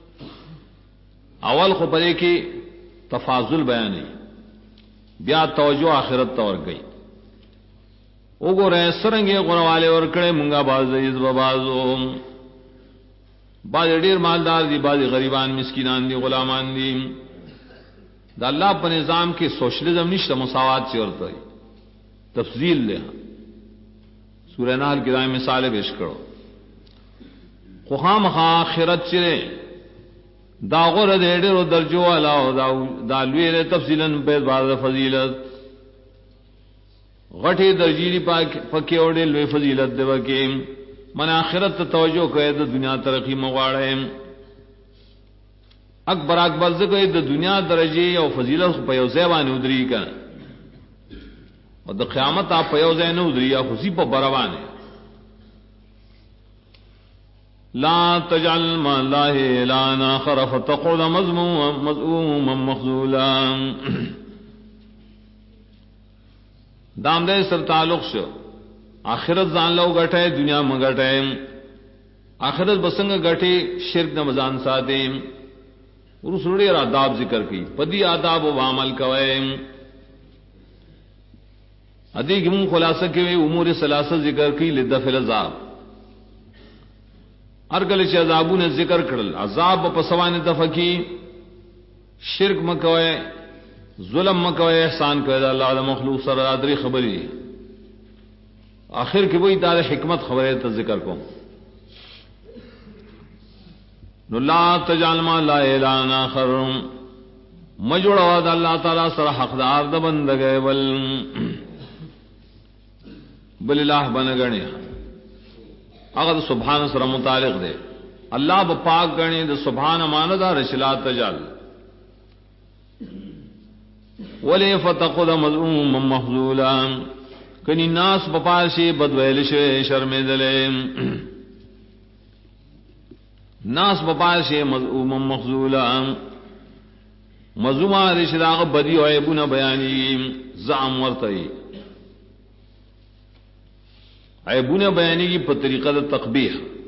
اول خو پرے کی تفاضل بیان ہے بیا توجہ آخرت تور گئی او گو رہے سرنگے غروالے اور کڑے منگا باز عز بازو باز ډیر مالدار دی باز غریبان مسکینان دی غلامان دی دا اللہ پر نظام کے سوشلزم نشتا مساوات سے ورتا ہے تفضیل لے سورہ نحل کی دائیں مثالیں پیش کرو خام آخرت چرے داغور دیڑر و درجو علا دالویر تفصیلا بید بعض فضیلت غٹی درجیری پکے اوڑے لوی فضیلت دے وکے من آخرت توجہ کرے دا دنیا ترقی مغاڑے اکبر اکبر ذکر دا دنیا درجے او فضیلت پیو زیبان ادری کا اور دا قیامت آپ پیو زین ادری یا خوشی پا بروان ہے لا تجعل ما اللہ اعلانا خرف تقود مذموما مخذولا دام دے سر تعلق شو آخرت زان لو گٹھے دنیا میں گٹھے آخرت بسنگ گٹھے شرک نمزان ساتھے رسوڑی اور آداب ذکر کی پدی آداب و عمل کوئے ادی گمون خلاصہ کے امور ثلاثہ ذکر کی لدفع العذاب ارگل چ عذابوں نے ذکر کرل عذاب پسوان دفع کی شرک مکوئے ظلم مکوئے احسان کوئے اللہ مخلوق سر ادری خبری آخر کی وہی دار حکمت خبریں تو ذکر کو نو لا تجعل ما لا الہ آخر مجوڑ وعد اللہ تعالی سر حقدار د بندگے بل الہ بن گنے اگر سبحان سر متعلق دے اللہ بپاک گنے د سبحان ماندہ رشلا تجعل ولی فتقد مذموما محذولا کنی ناس بپاشی بدویل شوی شرمیدلے ناس بپاشی مذعوما مخذولا مظلومہ رشداغ بدی و عیبون بیانی زعم ورطئی عیبون بیانی کی پطریقہ تقبیح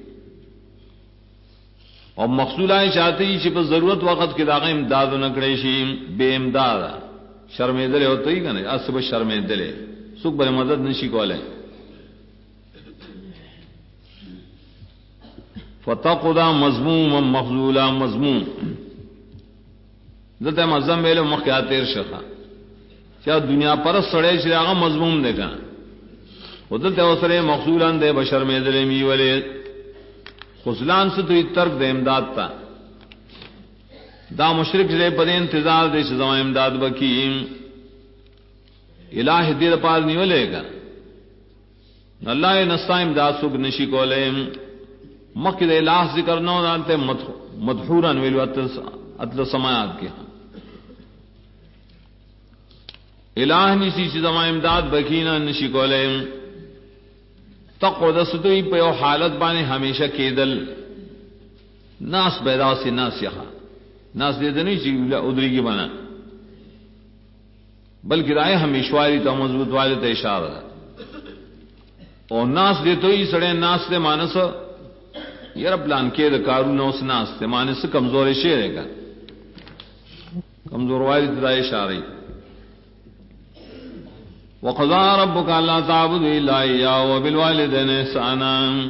اور مخصولائیں چاہتی چی پر ضرورت وقت کے داغ امداد و نکڑیشی بے امداد شرمیدلے ہوتا ہی کنے اصب شرمیدلے سکھ بر مدد نشی کولے فتقدا مضموم مخذولا مضموم دلتا مضم بیلو مخیاتیر شخا چاہ دنیا پر سڑے چراغا مضموم دیکھا وہ دلتا وسرے مخذولان دے بشرمیدلے میولے خزلان سے تو یہ ترک دے امداد تا دا مشرک جلے پدے انتظار دے شزاں امداد بکیم الہ دیر پار نیولے گا اللہ نستا امداد سک نشی کولے مقید الہ ذکر نو دانتے مدحوران ویلو اتل سمایات کے الہ نشی شزاں امداد بکینا نشی کولے تقو دستوی پیو حالت بانے ہمیشہ کیدل ناس بیدا سے ناس یخا ناس دیتے نہیں چاہیے ادری کی بنا بلکہ رائے ہمیشواری تو مضبوط والے تو اشارہ اور ناس دیتے ہی سڑے ناس دے مانس یار پلان کے کارو نوس ناس دے مانس کمزور شیر ہے کا کمزور والی تو اشارہ وقضى ربك الا تعبدوا الا اياه وبالوالدين احسانا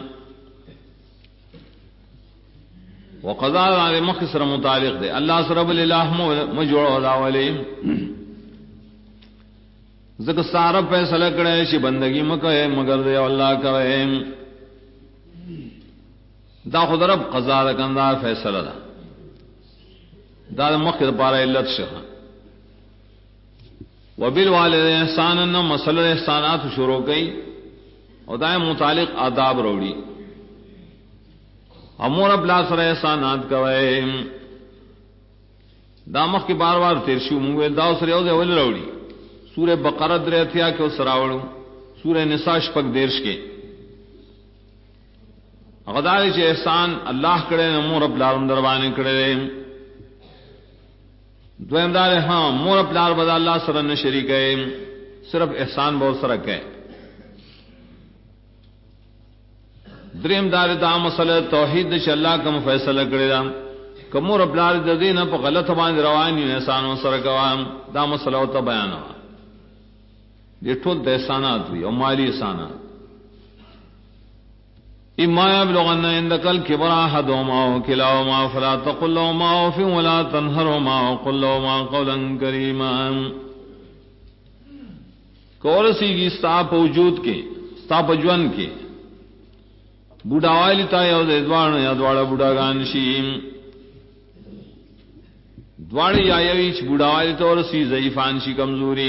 وقضى على مخسر متعلق دے اللہ رب الہ مجوع الاولی ذکر سارا فیصلہ کرے شی بندگی مکے مگر دے اللہ کرے دا خود رب قضا کندار فیصلہ دا مخر پارا علت شہ وبالوالدین احسانا مسئلہ احسانات شروع کی اور دائم متعلق آداب روڑی امور ابلا سر احسانات کوئے دامخ کی بار بار تیرشو مویل داو سر یوز اول روڑی سورہ بقرہ درہتیا کے اس راوڑو سورہ نساء شپک دیرش کے غداری چے احسان اللہ کرے امور ابلا دربانے کرے دویم دار ہاں مور پلار بدا اللہ سر نہ شریک ہے صرف احسان بہت سرک ہے دریم دار دا مسئلہ توحید چ اللہ کا فیصلہ کرے دا کمور پلار د دین په غلط باندې روان احسان و سرکوام دا مسئلہ ہوتا بیان ہوا یہ ټول د احسانات وی او مالی احسانات اما يبلغن عندك الكبر احدهما او كلاهما فلا تقل لهما اف ولا تنهرهما وقل لهما قولا كريما کورسی کی استاپ وجود کے استاپ جوان کے بوڑھا والی تا یو دوان یا دواڑا بوڑھا گان شیم دواڑی یا یویچ بوڑھا والی تورسی ضعیفان شی کمزوری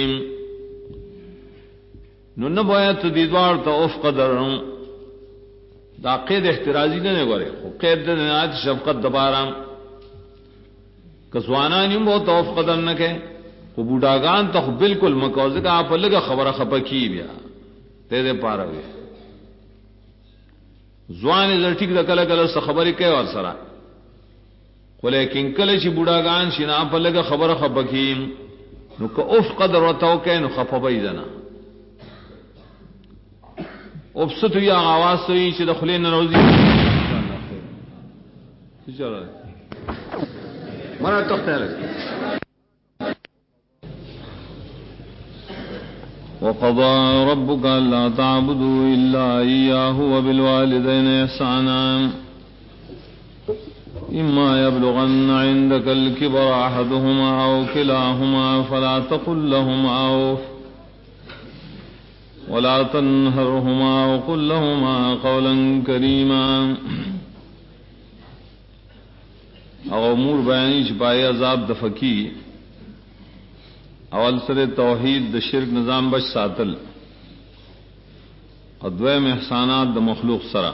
نو نہ بویت دی دوار تو اف قدر دا قید احترازی نے گورے قید دنات شفقت دبارام کسوانان یم بہت اوف قدر نہ کہ کو بوڑھاگان تو بالکل مکوز کا آپ لگا خبر خپکی بیا تیرے پارا ہوئے زوان ادھر ٹھیک دا کل کل سے خبری کہ اور سرا کو لیکن کل چی بوڑھاگان شنا آپ لگا خبر خپکیم نو کہ اوف قدر وتاو کہ نو خپبئی دنا ابسط ہوئی آواز تو ہی چھ دخلین روزی چلو مرا تخت ہے وقضى ربك الا تعبدوا الا اياه وبالوالدين احسانا اما يبلغن عندك الكبر احدهما او كلاهما فلا تقل لهما اوف ولا تنهرهما وقل لهما قولا كريما او امور بیانی چھپائے عذاب دفکی اول سر توحید د شرک نظام بچ ساتل ادویم احسانات د مخلوق سرا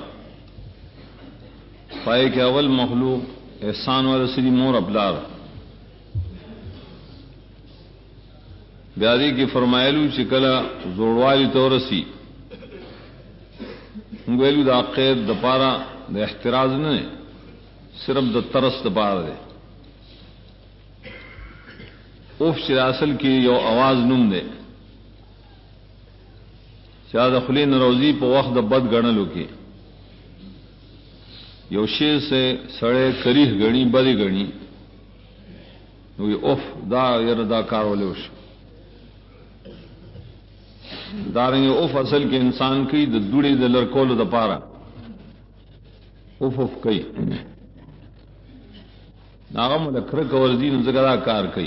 پائے کہ اول مخلوق احسان والا سری مور ابلار بیا دې کې فرمایلو چې کله زوړوالی تورسی ویلو دا قید د پاره د احتراز نه صرف د ترس د پاره دی اوف چې اصل کې یو आवाज نوم دی چې دا خلین روزي په وخت د بد غړنلو کې یو شی سے سړی کریح غنی بدی غنی نو اوف دا یره دا کار ولوش دارنګ اوف اصل کې انسان کې د دوړې د لړکولو د پاره اوف کوي هغه ملکر کوردی نو زګرا کار کوي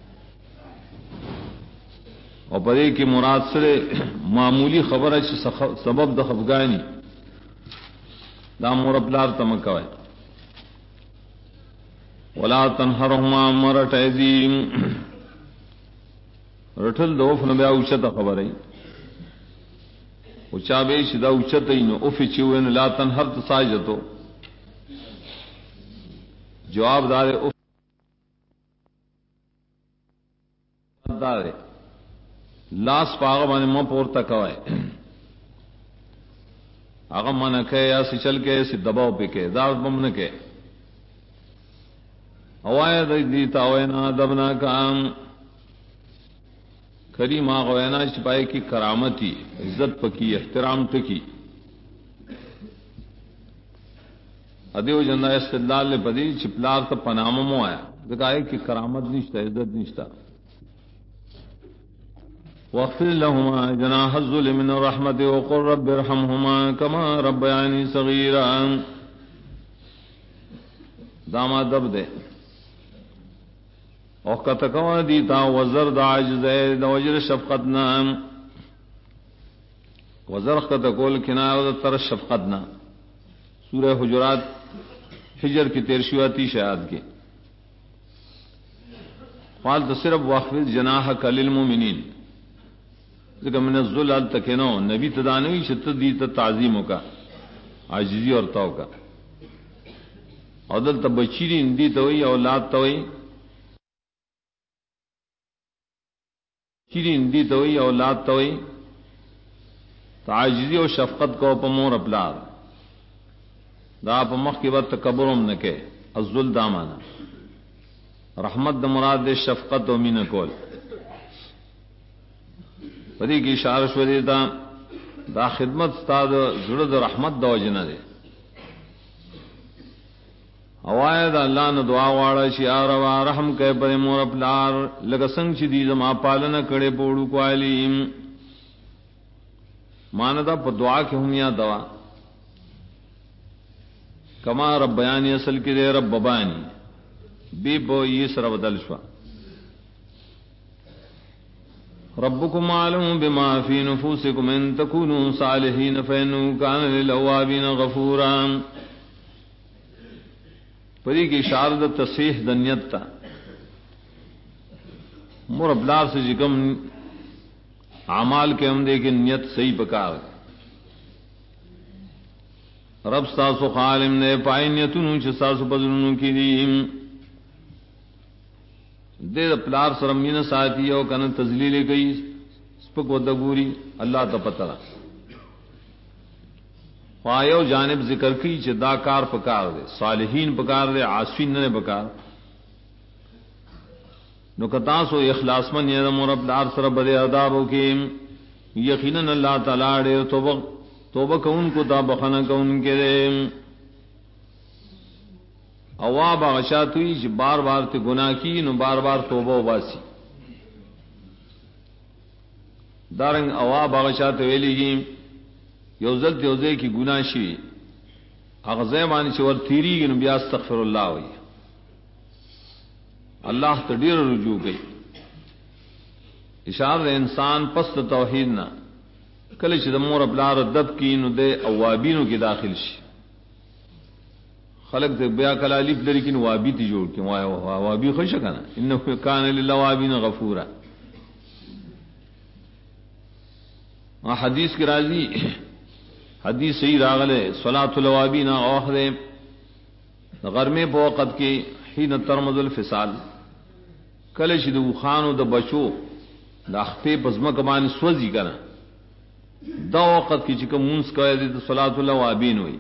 او په دې کې مراد سره معمولی خبره چې سبب د خفګانی دا مور پلار تم کوي ولا تنهرهما مرت عظیم رټل دوف نو بیا اوچته خبره او چا به چې دا اوچته نو اوف چې ون لا تنهر تساجتو جواب دار اوف دار لاس پاغه باندې مو پورته کوي هغه من کې یا سچل کې سي دباو پکې دا بم نه کې اوای د دې تاوینا دبنا کام کریم هغه وینا چې پای کی کرامتي عزت پکې احترام ټکی ادیو جنا استدلال له بدی چې پلار ته پنامه مو آیا دغه کی کرامت نشته عزت نشته واغفر لهما جناح الذل من الرحمة وقل رب ارحمهما كما ربياني صغيرا داما دب دے او کتکوا دیتا وزر دا عجز دا وجر شفقتنا وزر کتکول کنار دا تر شفقتنا سورہ حجرات حجر کی تیرشواتی شاید کے قال تصرف واخفض جناحك للمؤمنين ذکر من الذل تکینو نبی تدانوی شت دی ته تعظیم کا عاجزی اور تو کا عدل تبچیری اندی توئی اولاد توئی چیری اندی توئی اولاد توئی تعاجزی اور شفقت کو پمور اپلاد دا پمخ کی وقت تکبرم نکے الذل دامانا رحمت د مراد شفقت و مین کول پدې کې اشاره شو دي دا خدمت استاد زړه د رحمت د وجنه دي اوای دا الله نو دعا واړه چې اروا رحم کوي پر مور پلار لکه څنګه چې دې زما پالنه کړي پوړو کوالیم ماندا په دعا کې هم یا دوا کما ربیانی اصل کې دې رب بانی بی بو یې سره بدل شو ربكم عالم بما في نفوسكم ان تكونوا صالحين فانه كان للأوابين غفورا پدې کې اشاره د تصحیح د نیت ته مور بلار سے جکم اعمال کے ہم دے کہ نیت صحیح پکار رب تاسو عالم نے پای نیتونو چې تاسو بدلونو کې دي دې پلار سره مینه ساتي او کنه تذلیل کوي سپک ودګوري الله ته پته را پایو جانب ذکر کی چې دا کار پکار دي صالحین پکار دي عاصین نه پکار نو کتا سو اخلاص من یې رب دار سره بده اداب وکي یقینا الله تعالی دې توبه کون کو دا بخنه کون کې اواب غشاتوی چې بار بار ته گناہ کی نو بار بار توبه واسي دارنګ اواب غشات ویلېږي یو ځل ته ځای کی گناہ شي هغه ځای باندې چې ور تیریږي نو بیا استغفر الله وایي الله ته ډیر رجوع کوي اشاره انسان پس توحید نه کله چې د مور بلار دب کینو د اوابینو کې داخل شي خلق دې بیا کله الف لري کې وابی تی جوړ کې وابی خوښ کنه انه کان للوابین غفورا حدیث کی راضی حدیث صحیح راغله صلات الوابین اوخره غرمه په وخت کې حين ترمذ الفصال کله چې د وخانو د بچو دا خپې پزما کمان سوځي کنه دا وخت کې چې کوم مونږ کوي د صلات الله وابین وي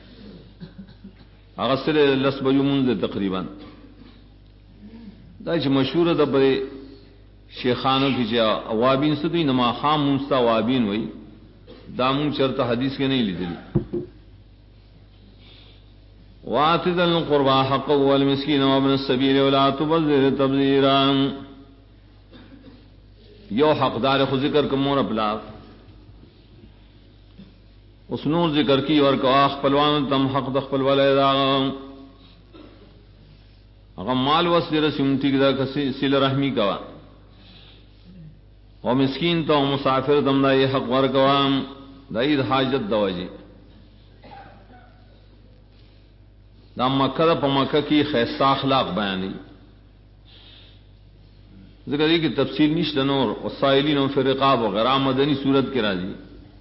هغه سره لس بجو مونږ تقریبا دا چې مشهور ده په شیخانو کې چې اوابین څه دوی نما خام مونږ تا وابین وي دا مونږ چرته حدیث کې نه لیدلی واتذ القربى حقه والمسكين وابن السبيل ولا تبذر تبذيرا یو حقدار خو ذکر کوم اور بلا اس نور ذکر کی اور کا خپلوان تم حق د خپل ولایدا هغه مال وسره سمتی دا کسي سل رحمی کوا او مسکین تو مسافر دم دا یہ حق ور کوا داید حاجت دواجی دا مکہ په مکہ کی خیستا اخلاق بیانی ذکر یہ کہ تفصیل نشته نور وسائلین و فرقاب وغیرہ مدنی صورت کے راضی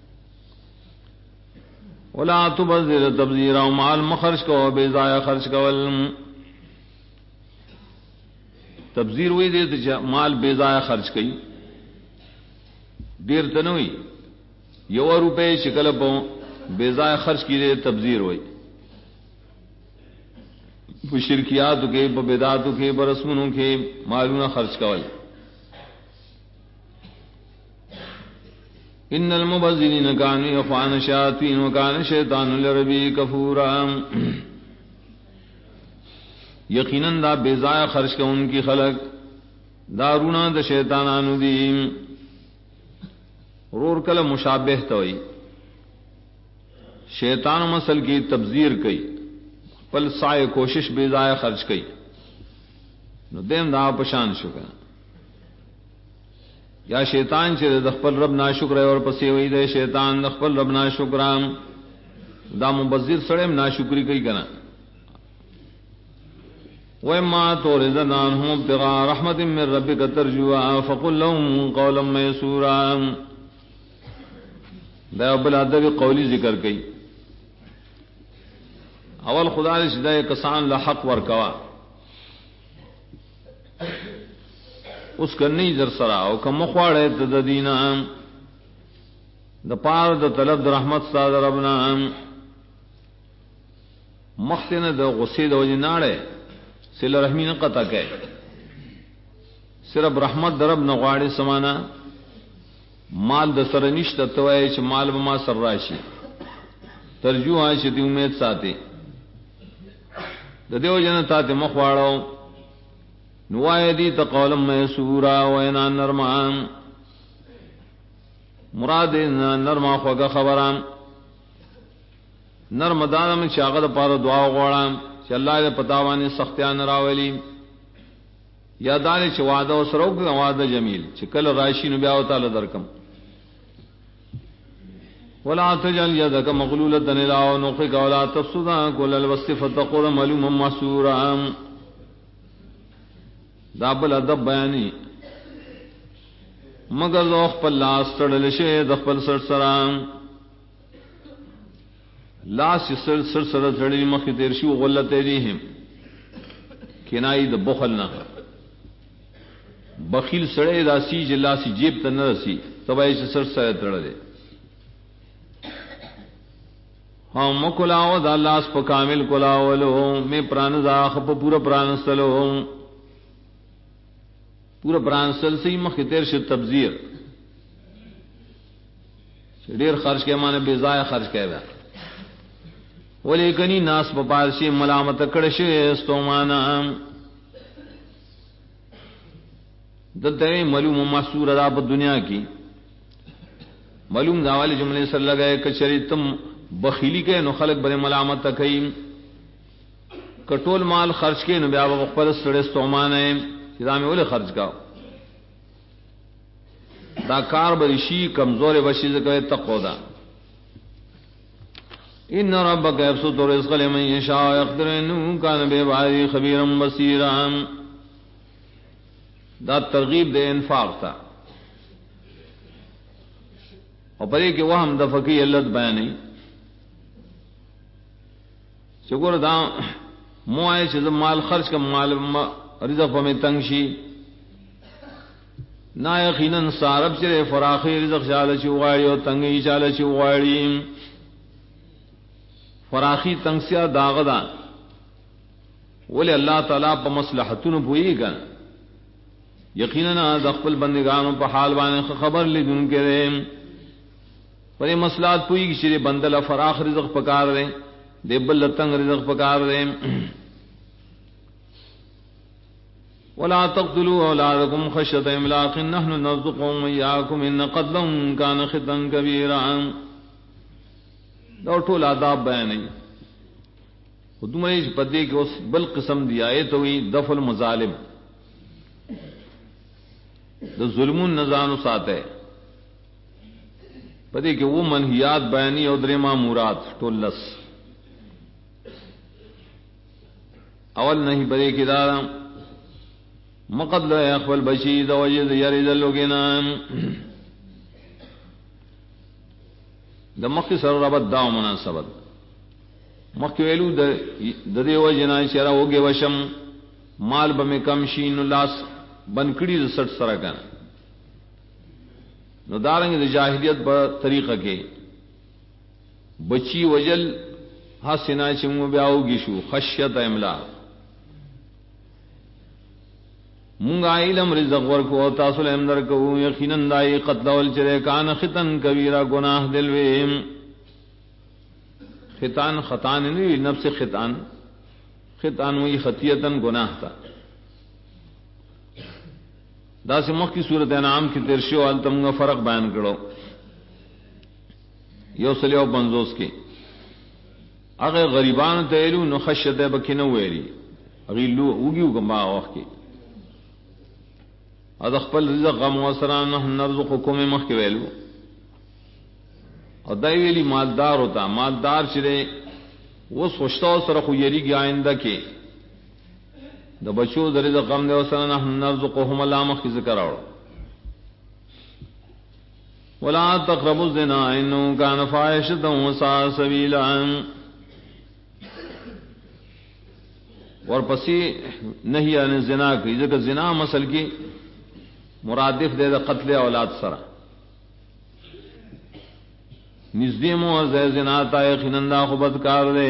ولا تبذر تبذیرا مال مخرج کو بے ضایع خرچ کول تبذیر وی دے مال بے ضایع خرچ کئی دیر تنوی یو روپے شکل پو بے ضایع خرچ کی دے تبذیر ہوئی شرکیاتو کے بدعاتو کے برسمنوں کے مالونه خرچ کول ان المبذرین کانوا یخوان الشیاطین وکان الشیطان لربی کفورا یقینا دا بے ضایع خرچ کا ان کی خلق دارونا د شیطانانو دی رور کله مشابه توئی شیطان مسل کی تبذیر کئی پل سائے کوشش بے ضایع خرچ کئی نو دیم دا پشان شکر یا شیطان چې د خپل رب ناشکر اور پسې وي د شیطان د خپل رب ناشکر دا مبذر سره ناشکری کوي کنه وما تورزنان هم ابتغاء رحمت من ربك ترجوها فقل لهم قولا ميسورا دا بل ادب قولی ذکر کئی اول خدا نے سیدھا کسان لا حق ورکوا اس کنی زر سرا او کم خواړه د دینا د پار د طلب رحمت ساز ربنا مختنه د غصې د وجناړه سل رحمین قطع کړي صرف رحمت درب نه غواړي سمانا مال د سره نشته توای چې مال به ما سر راشي ترجوه شي د امید ساتي د دیو جن ته مخواړو نوای دی تقولم میسورا وینا نرمان مراد نرما خوګه خبرام نرم دانم شاغد پاره دعا غواړم چې الله دې پتاوانی سختیان راولي یا دانه چې وعده او سره وعده جمیل چې کله راشي نو بیا او تعالی درکم ولا تجعل يدك مغلولة إلى عنقك ولا تبسطها كل البسط فتقعد ملوما محسورا دا بل ادب بیانی مگر لو خپل لاس تړل شي د خپل سر سره لاس سر سره تړلی مخې تیر شي غلطه دي کنای د بخل نه بخیل سړی راسی جلاسی جیب ته نه رسی تبای سر سره تړل هم کلاو د الله اس په کامل کلاولو می پران زاخ په پورا پرانستلو پورا پرانستل سی مخ تیر ش تبذیر ډیر خرج کې معنی بے ضایع خرج کړي ولیکنی ناس په پارشي ملامت کړي شي استومانا دته معلوم مسور را په دنیا کې معلوم داواله جمله سره لګای کچری تم بخیلی کے نو خلق بڑے ملامت تکیم کټول مال خرچ کے نو بیا خپل سړی استومان ہے چې میں ولې خرچ کاو دا کار بشی کمزور بشی زکوی تقو دا ان ربک یبسط الرزق لمن یشاء ويقدر انه كان بعباده خبيرا بصيرا دا ترغیب دے انفاق تھا اور پرے کہ وہ ہم دفقی علت بیانی شکر دا موائے چیز مال خرچ کا مال رزق میں تنگ شی نا یقینا سارب چره فراخی رزق چاله چوغاړي او تنګي چاله چوغاړي فراخی تنگسیا داغدا ولی اللہ تعالی په مصلحتونو پوئیږي یقینا د خپل بندگانو په حال باندې خبر لیدون کړي پرې مصلحت پوئیږي چې بندل فراخ رزق پکار دے دے بل تنگ رزق پکار دے ولا تقتلوا اولادکم خشیة املاق نحن نرزقهم وإياكم ان قتلهم كان خطئا كبيرا دا ټول آداب بیان نه خودمه پدې کې اوس بل قسم دی آیت وی دفع المظالم د ظلمون نزان ساته پدې کې و منهیات بیانی او درې مامورات ټول لس اول نه پدې کې دا مقد لا يقبل بشید او يريد لوګینا د مخکې سره ربط دا مناسبت مخکې ویلو د دې وجنا چې را وګي وشم مال به کم شي نو لاس بنکړي د 60 سره کا نو دارنګ د جاهلیت په طریقه کې بچي وجل حسنا چې مو بیا وګي شو خشیت املاق مونږ علم رزق ورکو او تاسو له اندر کو یقینا دای قتل ول چره کان ختن کبیره گناہ دل ویم ختان خطان نه نفس ختان وی خطیتن گناہ تا دا سمخ کی صورت انعام کی ترشو ال تم فرق بیان کړو یو سلیو بنزوس کې هغه غریبان ته ایلو نو خشته بکینه ویری غیلو وګیو کما وخت کې اذ خپل رزق غم وسران نرزقکم مخ ویلو او دای ویلی مالدار ہوتا مالدار چره و سوچتا سره خو یریږي آینده کې د بچو د رزق غم دی وسران نرزقهم الله مخ ذکر اورو ولا تقربوا الزنا انه كان فاحشة وساء سبيلا ورپسې نهي عن الزنا کی ځکه زنا مسل کې مرادف دے دا قتل اولاد سرا نزدیمو زیزناتا یقینندا خوبت کار دے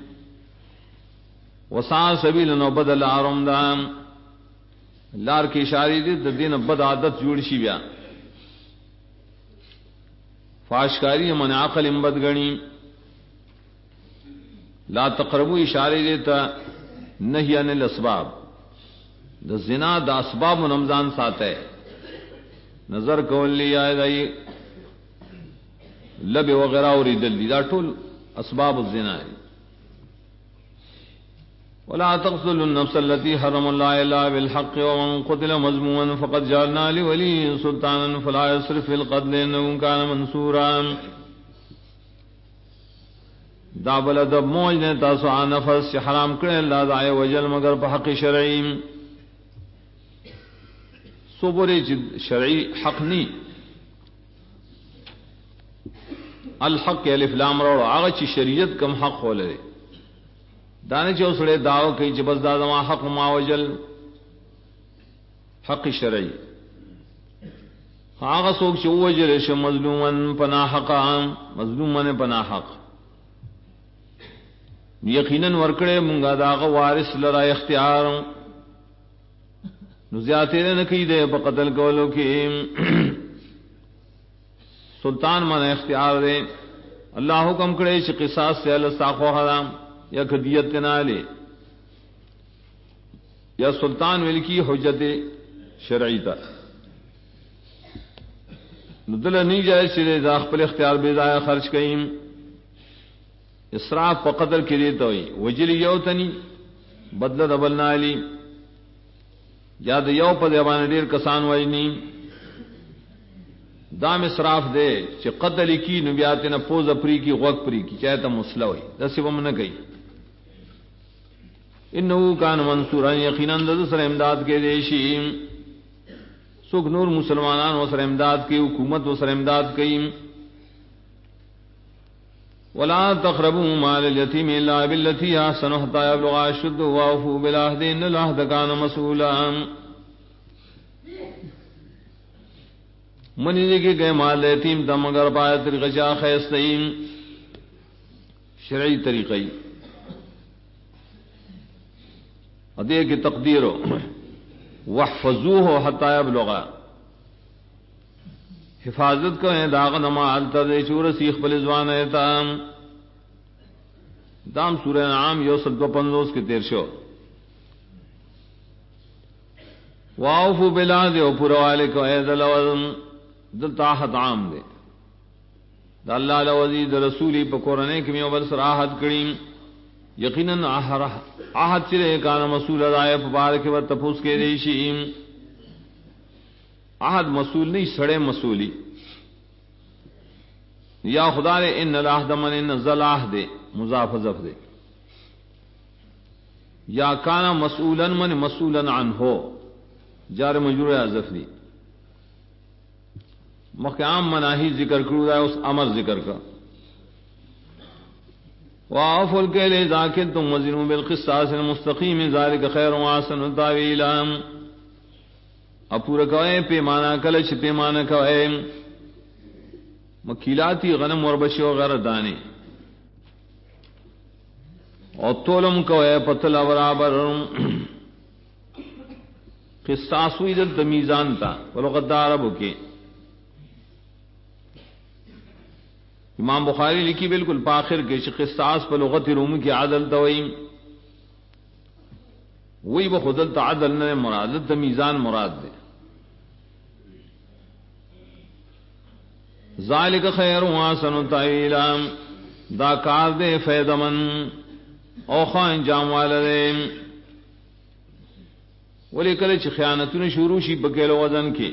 وسان سبیل نو بدل آرم دام لار کی اشاری دے دین بد عادت جوڑ شی بیا فاشکاری من عقل امبد گنی لا تقربو اشاری دیتا نهی عن الاسباب د زنا د اسباب منمزان ساته نظر کولی آئی لب وغیرہ اوریدل دی دا ټول اسباب الزنا ہے ولا تقتلوا النفس التي حرم الله الا بالحق ومن قتل مظلوما فقد جعلنا لوليه سلطانا فلا يسرف في القتل انه كان منصورا دا بلد موج نے تاسو نفس حرام کړل الله دای وجل مگر په حق شرعی صبر شرعی حق نی الحق الف لام را هغه چې شریعت کم حق ولري دانه چې اوسړه داو کوي چې بس دا زما حق ما وجل حق شرعی هغه څوک چې وجل شه مظلومن پنا حق مظلومن پنا حق یقینا ورکړې مونږه داغه وارث لرا اختیار نو زیاتې نه کوي د په قتل کولو کې سلطان من اختیار دے اللہ حکم کرے چې قصاص سے اللہ ساخو حرام یا کدیت نہ لے یا سلطان ملکی حجت شرعی تا ندل نہیں جائے چې دا خپل اختیار بے ضایع خرچ کئم اسراف په قدر کې دی ته وجلی یو تنی بدل دبل نه علی یا د یو په دیوان ډیر کسان وایي دام اسراف دے چې قتل کی نبیات نه پوز پری کی غوږ پری کی چاته مسلوي داسې ومن نه گئی انه کان منصورا یقینا د سره امداد کې دی شي سوق نور مسلمانان و سره امداد کې حکومت و سره امداد کوي ولا تقربوا مال اليتيم الا بالتي احسن حتى يبلغ اشده واوفوا بالعهد ان العهد كان مسؤولا منی دے کے گئے مال یتیم تا مگر پایا طریقہ چا خیستین شرعی طریقی ادے کی تقدیرو واحفظوه حتی یبلغا حفاظت کو داغ نمال تدے چور سیخ بل زوان ایتا دام سورہ انعام 152 کے 13 واوفو بالعهد او پروالے کو اید لوزم دل طاحت عام دے دا اللہ لوزید رسولی پا قرآنے کمی او بل سراحت کریم یقیناً آہد چرے کانا مسئول ادائے پا بارک و تپوس کے دیشیم آہد مسئول نہیں سڑے مسئولی یا خدا نے ان العہد من ان ذل دے مضاف ضف دے یا کانا مسئولا من مسئولا عن ہو جار مجرور حذف دی مقام مناہی ذکر کرو ہے اس امر ذکر کا واعفوا الكيل اذا كنتم وزنوا بالقسطاس المستقيم ذلك خير واحسن تاويلا اپور کوئے پیمانہ کلچ پیمانہ کوئے مکیلاتی غنم وربشی وغیرہ دانے اور تولم کوئے پتل برابر قسطاس ہوئی دل تمیزان تا ولغت عربو کے امام بخاری لکھی بالکل پاخر کے قسطاس پر لغت روم کی عدل توئی وہی بخدل تعدل نے مراد تمیزان مراد دے ذالک خیر واحسن تاویلا دا کار دے فیدمن او خواہ انجام والدے ولی کلچ خیانتون شروع شی بکیل وزن کی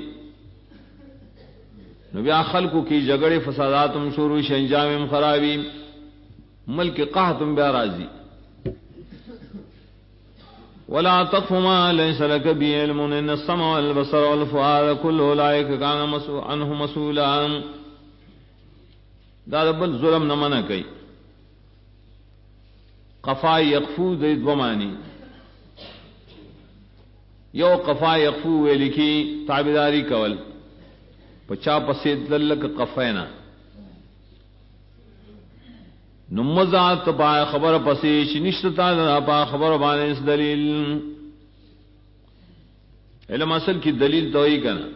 نبیا خلقو کی جگڑے فساداتم شروع شی انجام خرابی ملک قحطم بیا راضی ولا تقف ما ليس لك به علم ان السمع والبصر والفؤاد كل اولئك كان عنه مسؤولا دا بل ظلم نہ منع کئی قفا یقفو ذی ومانی یو قفا یقفو لکھی تابعداری کول پچا پسید للک قفینا نمزات پا خبر پسیش نشتتا پا خبر بانے اس دلیل علم اصل کی دلیل توئی کنا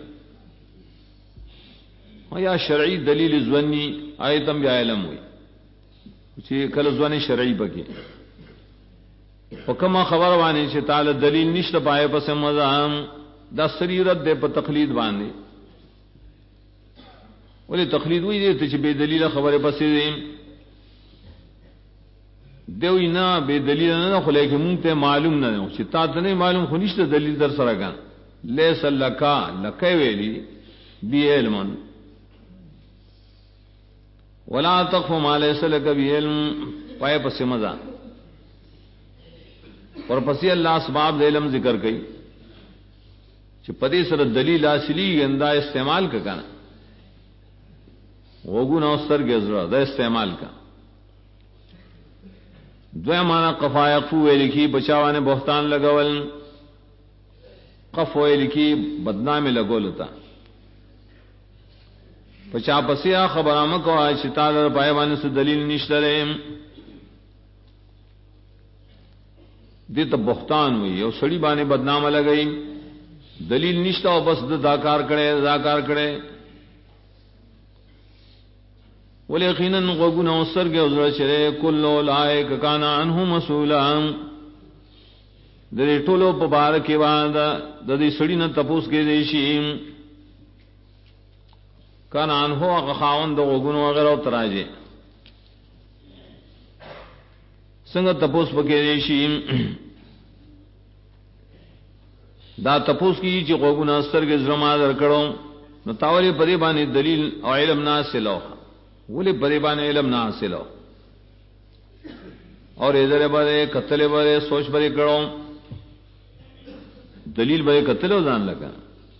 یا شرعی دلیل زونی آیتم بیا علم ہوئی چی کل زونی شرعی بکی وکما خبر بانے چی تعالی دلیل نشت پائے پس مزام دا سریرت دے پا تقلید باندے ولی تقلید ہوئی دے چی بے دلیل خبر پسی دے دیوی نا بے دلیل نا خلے کہ مونتے معلوم نہ چی تا تنے معلوم خونشت دلیل در سرکان لیس لکا لکے ویلی بی علمن ولا تقف ما ليس لك به علم پائے پس مزا اور پسی اللہ اسباب دے علم ذکر کئی چی پدی سر دلیل اصلی گندا استعمال کا کنا وگو نو سر گزرا دا استعمال کا دوے مانا قفا یقفو لکھی بچاوانے بہتان لگول قفو لکھی بدنامی لگولتا پچا پسیا خبرام کو چتا در پائے بانے سے دلیل نشترے دیتا بختان ہوئی اور سڑی بانے بدنام لگئی دلیل نشتا اور بس داکار کڑے ولی یقیناً غوگونا اسر کے عذر چرے کلو لائک کانا عنہ مسئولا دری ٹولو پبارکی واندا دری سڑی نا تپوس کے دیشیم کانا عنہ اقخاون دا غوگونا وغیرہ تراجے سنگا تپوس پکے دیشیم دا تپوس کی چی غوگونا اسر کے زرما در کرو نتاولی پدی بانی دلیل او علم ناسلو ولی پریبان علم نہ حاصل ہو اور ادھر بڑے قتل بڑے سوچ بڑے کرو دلیل بڑے قتل ہو جان لگا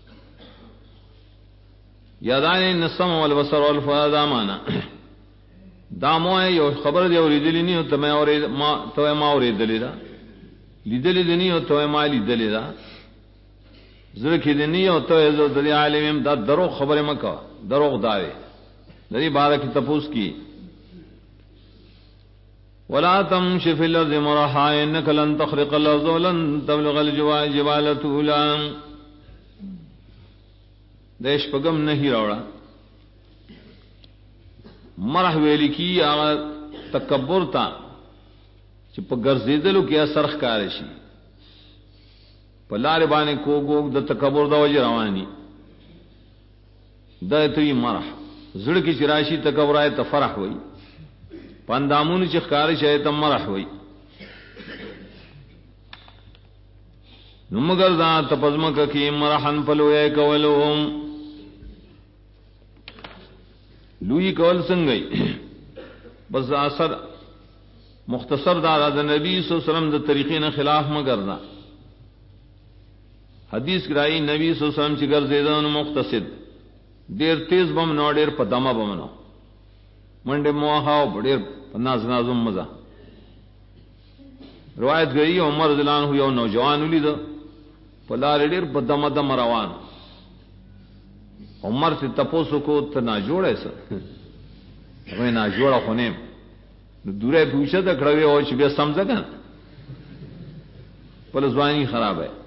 یادان نسم والبصر والفؤاد مانا دامو ہے یہ خبر دی اور دلی نہیں ہو تو میں اور تو ما اور دلی دا لیدلی نہیں ہو تو ما لیدلی دا زړه کې دې نه او ته زو د عالم دا درو خبره مکه دروغ داري د دې باره کې تپوس کی ولا تمشي في الارض مرحا انك لن تخرق الارض ولن تبلغ الجبال طولا دیش پغم نہیں راوړه مرح ویل کی هغه تکبر تا چې په ګرځیدلو کې اثر ښکار شي په لار باندې کوګوګ د تکبر د وجه رواني دا ته مرح زړه کې چې راشي تکبرای ته فرح وای پاندامون چې ښکار شي ته مرح وای نو مگر دا تپزمک کې مرحن پلوې کولهم لوی کول څنګه بس اثر مختصر دا د نبی صلی الله علیه وسلم د طریقې نه خلاف مگر دا حدیث کرای نبی صلی الله علیه وسلم چې ګرځیدل مختصد ډیر تیز بم نو ډیر په دمه بم نو منډه موها او ډیر په ناز نازم مزه روایت گئی عمر رضی الله عنه یو نوجوان ولید په لار ډیر په دمه دم روان عمر سے تپوسو کو ته نه جوړه سه هغه نه جوړه خو نه دوره پوښتنه د کړوي او چې به سمځه په ځواني خراب ہے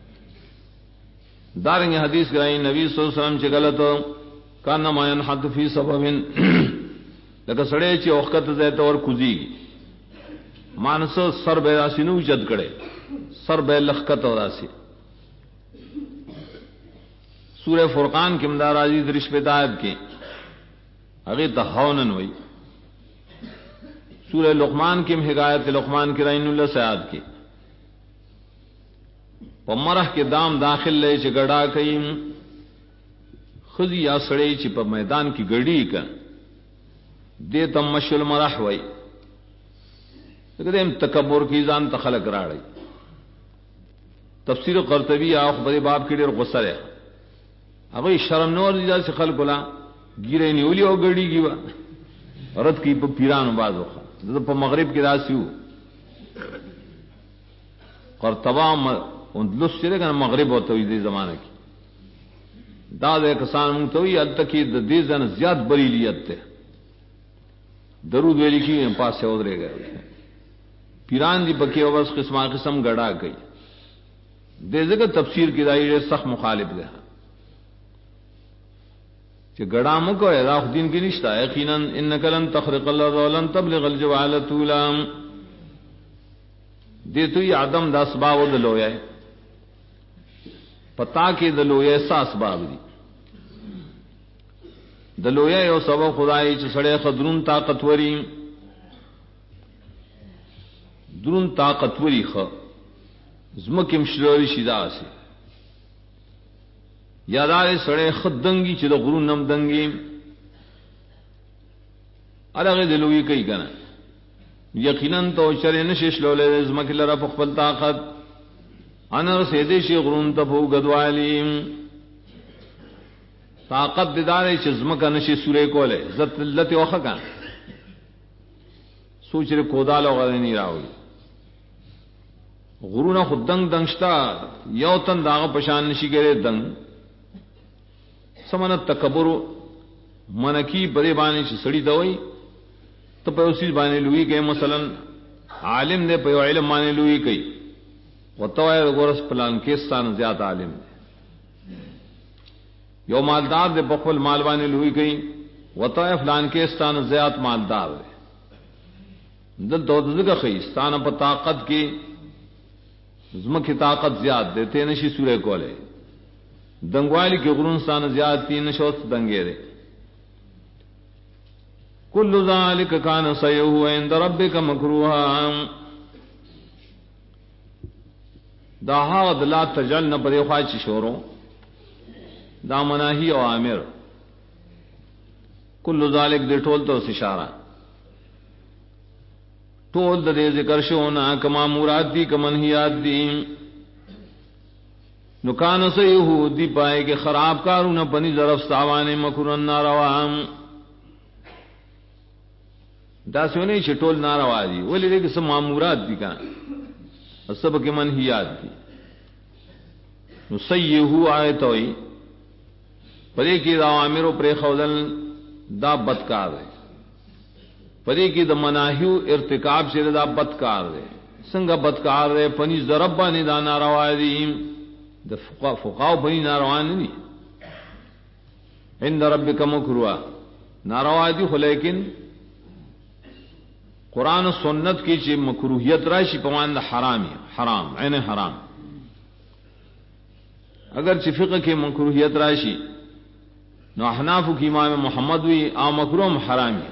دارنګ حدیث کرای نبی صلی الله علیه وسلم چې غلط کان ما ينحد فی سبب لکه سړی چې وخت زیت اور کوزي مانس سر به راسینو جد کړي سر به لخت اور راسی سورہ فرقان کې مدار عزیز رشوه داد کې هغه تهاونن وای سورہ لقمان کې ہدایت لقمان کې رین الله سعاد کې پمرح کې دام داخل لې چې ګډا کوي خذ یا سړی چې په میدان کې ګډي کا دې تم مشل مرح وای دغه تکبر کې ځان تخلق راړي تفسیر قرطبی او خبر باب کې ډېر غصه ده هغه شرم نور دي چې خلق ولا ګیرې نیولې او ګډي کیوا رد کی په پیرانو بازو په مغرب کې راسیو قرطبه اندلس چې دغه مغرب او توحید زمانه کې دا د کسان مونږ ته وی التکی د دې ځن زیات بریلیت ته درود ویل کی پاسه ودرېږي پیران دی پکې او بس قسمه قسم غړا کوي د دې تفسیر کې دایره سخت مخالف ده چې غړا مو کوي دا دین کې نشته یقینا انک لن تخرق الارض ولن تبلغ الجبال طولا دې ته عدم د اسباب د لوی پتا کې د لوی احساس باب دي د لوی یو سبب خدای چې سړی خدرون طاقتوري درون طاقتوري خو زمکه مشلوري شیدا سي یادار سړی خدنګي چې د غرون نم دنګي الګ د لوی کوي کنه یقینا تو شر نشش لولې زمکه لره په خپل طاقت انا سیدې شي غرون ته په غدوالیم طاقت ددارې چې زمکه نشي سورې کوله عزت لته وخه کا سوچ ر کودال او غنی راوي غرونه خدنګ دنګشتا یو تن داغه پشان نشي ګره دنګ سمنه تکبر منکی بری باندې چې سړی دوی ته په اوسې باندې لوی کې مثلا عالم دې په علم باندې لوی کوي وتوای ورس پلان کې ستان زیات عالم یو مالدار دې په خپل مال باندې لوی کوي وتوای فلان کې ستان زیات مالدار دل دوزګه خي ستان په طاقت کې زمکه طاقت زیات دې ته نشي سورې کوله دنګوالی کې غرون ستان زیات تین شوت دنګې ده کل ذالک کان سیئه عند ربک مکروها دا هغه لا تجل نه پرې خواچ شورو دا مناهی او امر کل ذالک دې ټول ته اشاره ټول د ذکر شونه کما مراد دي کمنهیات دي نو کان سیئه دی پائے کہ خراب کارونه پنی ظرف ساوانه مکرن ناروام دا سونه چې ټول ناروا دي ولې دې سم مامورات دي کا سب کې منهیات دي نسیہو آیت ہوئی پدې کې د اوامرو پرې خودل دا بدکار دی، پدې کې د مناهیو ارتکاب چې دا بدکار دی. څنګه بدکار دی؟ پنځ ضرب باندې دا ناروا دي، د فقهاو باندې ناروا نه دي. عند ربک مکروه ناروا دي، خو لیکن قرآن و سنت کی چې مکروہیت راشي په معنی حرام حرام عین حرام. اگر چې فقہ کې مکروہیت راشي نو احناف کی امام محمد وی او مکروم حرامي،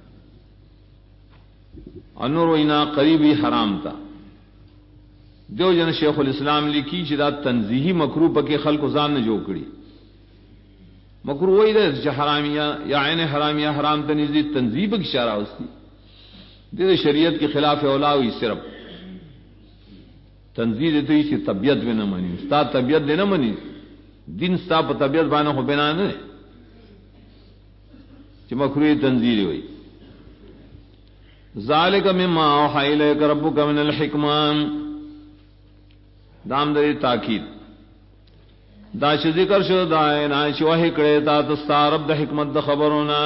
انور وینا قریبی حرام تا. دیو جن شیخ الاسلام لیکي چې دا تنزیہی مکروہ پکې خلق ځان نه جوړ کړي. مکروہ وی ده چې حرامیه یا عین حرامیه حرام ته نږدې تنزیہ کی اشاره اوسي. د شریعت کے خلاف اولاوی صرف تنزیہ دیتے ہی کہ طبیعت میں نہ منی، ستا طبیعت دے نہ منی، دین ستا پہ طبیعت بانا ہو بنا نہ کہ مکروہ تنزیہ ہوئی. ذالک مما اوحی الیک ربک من الحکمہ دام دری تاکید دا چې ذکر شو دا نه چې وحی کړه تا تستا رب د حکمت د خبرونه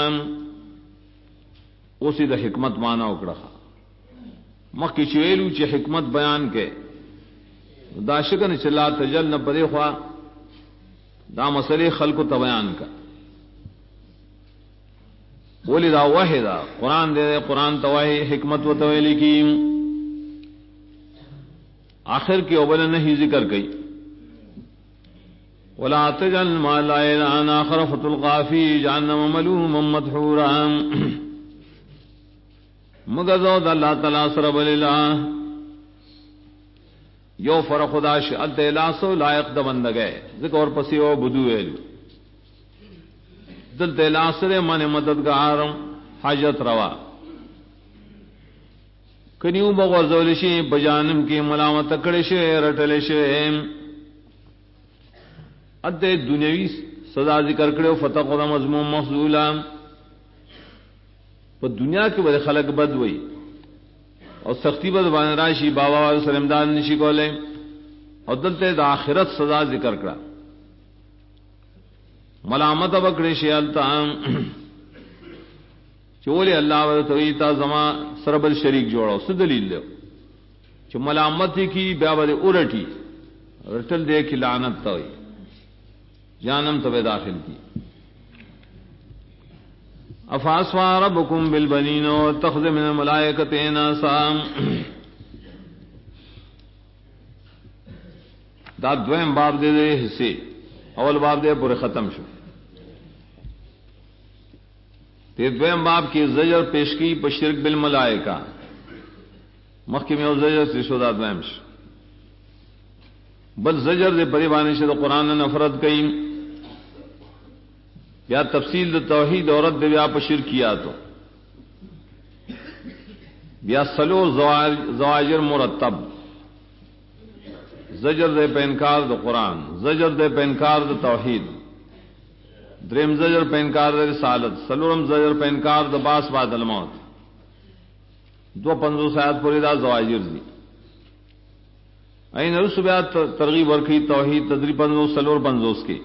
اوسی د حکمت معنا وکړه. مخکې چې ویلو چې حکمت بیان کې دا شکن چې لا تجل نه پرې خوا دا مسئلے خلق ته بیان کا ولی دا واحدا قرآن دے قرآن توای حکمت و تویلی کی آخر کی اول نہیں ذکر گئی ولا تجل ما لا اله اخر فتلقى في جهنم ملوما مدحورا مگزو د اللہ تعالی سره بللا یو فر خدا شاد لاسو لائق د بندګه ذکر اور پسې او بدو ویلو دل تلاسره من مددگار حاجت روا کنیو بغرزول شي بجانم کې ملامت کړي شي رټل شي اته دنیوي سزا ذکر کړو فتح خدا مضمون محذولا په دنیا کې به خلق بد وي او سختی بد باندې راشي بابا والو سره امداد نشي کولای او دلته د آخرت سزا ذکر کړه ملامت وکړي شي التام چولې الله ورته تا زما سره بل شریک جوړو څه دلیل دی چې ملامت کی بیا به اورټي رټل دې کی لعنت توي جانم ته داخل کی افاسوا ربکم بالبنین واتخذ من الملائکۃ اناسا دا دویم باب دے حصے اول باب دے پورے ختم شو تے دویم باب کی زجر پیش کی پر شرک بالملائکہ مخکې میں زجر سے شو دا دویم شو بل زجر دے پریبانی سے قرآن نے نفرت کئی یا تفصیل د توحید اور رد بیا په شرکیاتو بیا سلو زواجر مرتب زجر دے په انکار د قرآن زجر دے په انکار د توحید دریم زجر په انکار د رسالت سلورم زجر په انکار د باس بعد الموت 250 آیات پورې دا زواجر دي این رسو بیا ترغیب ورکی توحید تدری 50 سلور 50 کې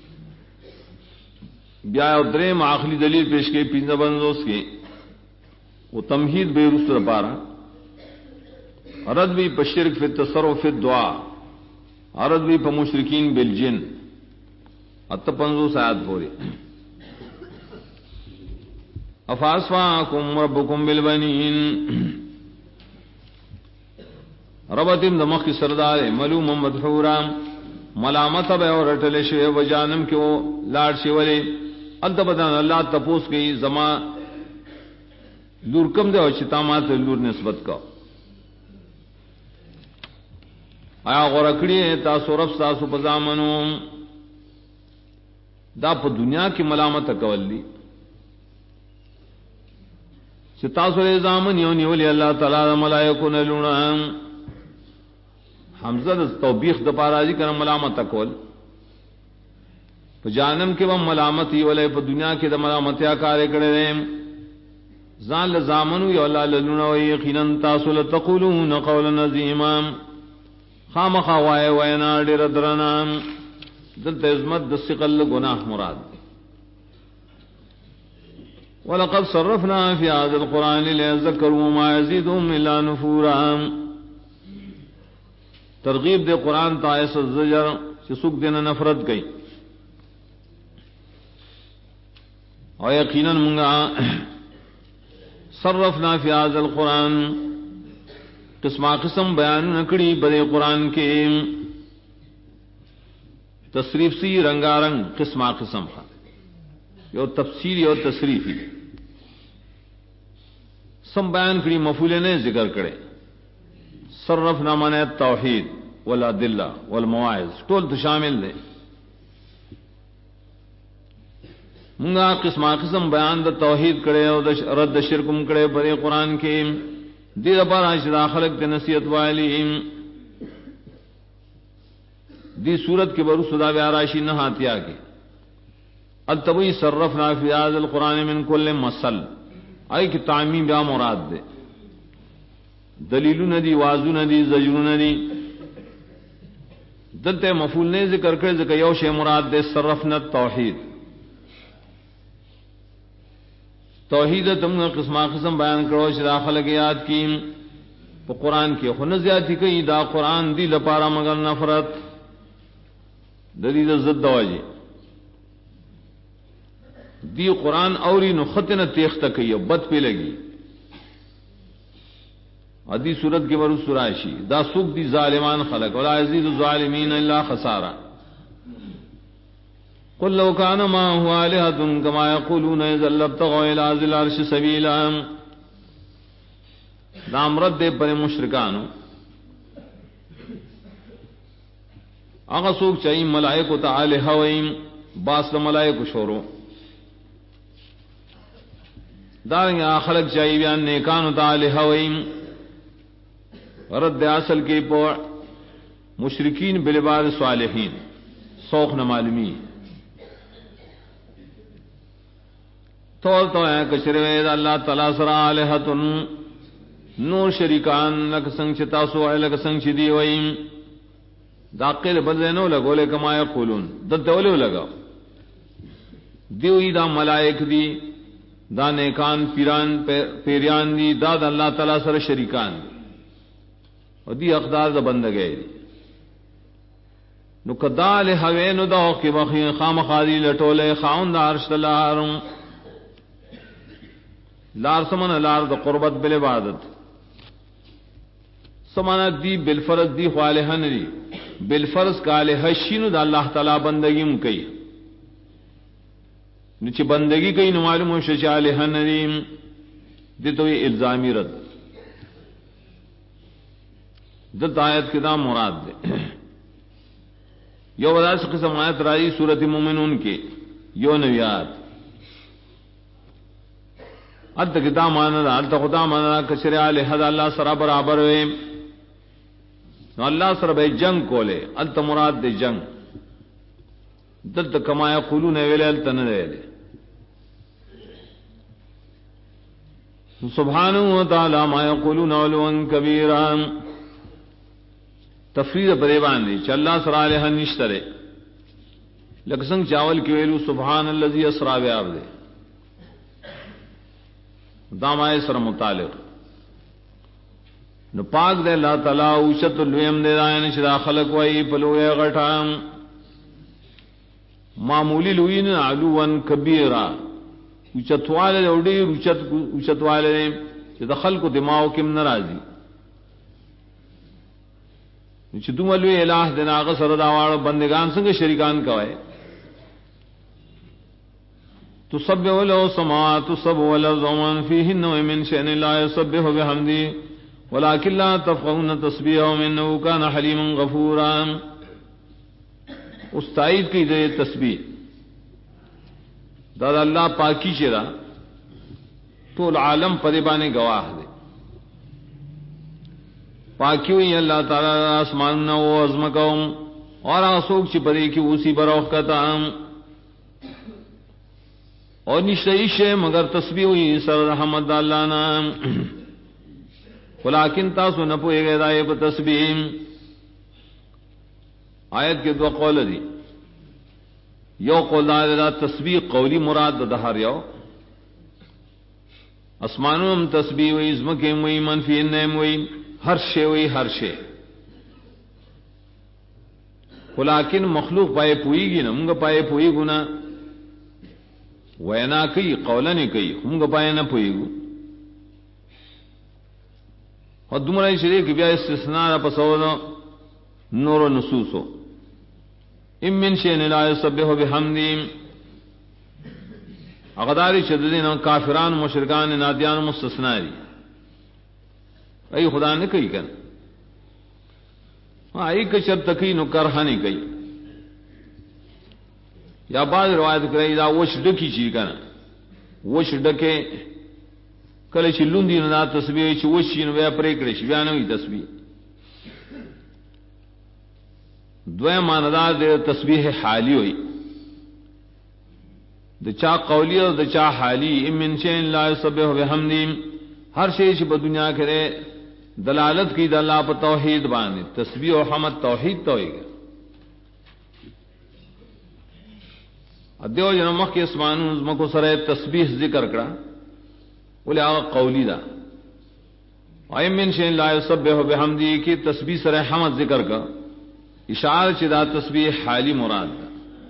بیا دریم آخری دلیل پیش کی 55 کې وہ تمہید بے رسل پارا رد بھی پشرک فی التصرف فی الدعاء عرض بھی مشرکین بالجن 55 آیات پوری افاسواکم ربکم بالبنین ربتم دمخ سردار ملوم مدحورا ملامت بے اور رٹل شوی و جانم کیوں لاڑ شولی التبتان اللہ تپوس کی زما لور کم دے اور شتامات لور نسبت کا آیا غورکڑی تاسو رب تاسو پزامنو دا په دنیا کی ملامت کولی چې تاسو له زامن یو نیولی الله تعالی ملائکه نلونا حمزه د توبیخ د پارازی کنه ملامت کول په جانم کې و ملامت ولې په دنیا کې د ملامتیا کار کړي ځان له زامنو یو الله للونا و یقینا تاسو له تقولون قولا عظیما خامخا وای وینا ډیر درنا دلته عظمت د ثقل گناہ مراد دی. ولقد صرفنا في هذا القرآن ليذكروا ما يزيدهم إلا نفورا. ترغیب دے قرآن تائس الزجر چې څوک دینه نفرت کوي. او یقینا موږ صرفنا في هذا القرآن قسمه قسم بیان نکړي په قرآن کې تصریف سی رنگارنگ قسمه قسم یو تفسیری اور تصریفی سم بیان کړي مفعول نه ذکر کړي. صرفنا معنی توحید والادلہ والمواعظ ټول ته شامل دي. موږ قسمه قسم بیان د توحید کړي او د رد شرکم کړي په قرآن کې دې لپاره چې خلق ته نصیحت وایي. دی صورت کے برو سدا بیاراشی نہ ہاتیا کے التوی صرفنا فی هذا القرآن من کل مثل ای کی تعمیم بیا مراد دے دلیل ندی واضح ندی زجر ندی دلتے مفعول نے ذکر کرے ذکر یو شے مراد دے صرفنا توحید توحید تم قسمہ قسم بیان کرو شدا خلق یاد کی تو قرآن کی خن زیادتی کئی دا قرآن دی لپارا مگر نفرت دلیل زد دواجی دی قرآن اوری نو خطن تیخت کئی بد پہ لگی ادی صورت کے برو سراشی دا سوک دی ظالمان خلق ولا عزیز الظالمین الا خسارا قل لو کان ما هو الہۃ کما یقولون اذا لابتغوا الى ذی العرش سبیلا. دا امرد دے پر مشرکانو آغا سوک چاہیم ملائکو تعالی ہوئیم باس ملائکو شورو دارنگی آخلق چاہی بیان نیکانو تعالی ہوئیم رد اصل کی پو مشرکین بالعباد صالحین سوخ نمالمی طول تو ہے کشروید اللہ تعالی سرا آلہتن نور شریکان لک سنگ چتاسو ہے لک سنگ چی دیوئیم داقل بدلے نو لگو لے کما یقولون دلتے لگا دیوئی دا ملائک دی دا نیکان پیران پیریان دی دا اللہ تعالی سر شریکان دی اور دی اقدار دا بندگے دی نو کدا لے ہوے نو دا کی بخی خام خادی لٹولے خاون دا عرش لارم لار سمن لار دا قربت بالعبادت سمانا دی بالفرض دی خالحن دی بالفرض کالے حشین دا اللہ تعالی بندگی مکئی نیچے بندگی کئی نو معلوم شچالہ نریم دی تو یہ الزامی رد دت آیت کدا مراد دے یو بداس قسم آیت رائی سورت مومنون کے یو نویات اد کدا مانا اد خدا مانا کشر علیہ دا اللہ سرا برابر ہوئے نو اللہ سر بھائی جنگ کولے انت مراد دے جنگ دلت کما یقولون ویلے التن ویلے سبحانہ و تعالی ما یقولون علوا کبیرا تفرید پریبان دی چ اللہ سر علیہ نشترے لکسنگ چاول کی ویلو سبحان الذی اسرا بیاب دے دامائے سر متعلق نو پاک دے اللہ تعالی اوچت الویم دے دائن چدا خلق وائی پلوے غٹام معمولی لوین علوان کبیرا اوچت والے اوڈی اوچت والے چدا خلق دماغ کم نرازی چ دوم لوی الہ دنا غ سر داوال بندگان سنگ شریکان کوي تسبح له السماوات السبع والارض ومن فيهن ومن شأن لا يسبح بحمده ولكن لا تفقهون تسبيحهم انه كان حليما غفورا. استعید کی دے تسبیح دا اللہ پاکی چرا تو العالم پریبانے گواہ دے پاکی ہوئی اللہ تعالی آسمان نہ وہ عظم قوم اور آسوک چپرے کی اسی بروخ کا تام اور نشتعیش ہے مگر تسبیح ہوئی سر رحمت اللہ نام ولیکن تاسو نپوئے گئے دائے پا تسبیح آیت کے دو قول دی یو قول دا تسبیح قولی مراد د هر یو اسمانوں تسبیح وی ازمکه وی منفی نیم وی ہر شے وی ہر شے ولیکن مخلوق پائے پوئی گی نا منگا پائے پوئی گنا وینا کئی قولا نہیں کئی منگا پائے نہ پوئی گو اور دمرا شریف کی بیا استثناء پسو نور و نصوصو ام من شیء لا یسبح بحمدی اغداری شددین کافران مشرکان نادیان مستثناء دی ای خدا نے کئی کن ای کشر تکی نو کرہ نہیں کئی یا بعض روایت کرائی دا وش ڈکی چی کنا وش ڈکے کله چې لوندي نه تسبیح چې وشي نو بیا پرې کړی شي بیا نه وي تسبیح دوی ماندار د تسبیح حالی وي د چا قولی او د چا حالی امن شین لا یسبح بحمدی ہر شی چې په دنیا کې دلالت کی د الله په توحید باندې تسبیح او حمد توحید ته وي ادیو جن مخ کې اسمانو مکو سره تسبیح ذکر کړه ولی آغا قولی دا وَإِن مِّن شَيْءٍ لَا يُسَبِّحُ بِحَمْدِهِ کی تسبیح سر حمد ذکر کا اشارہ چدا تسبیح حالی مراد دا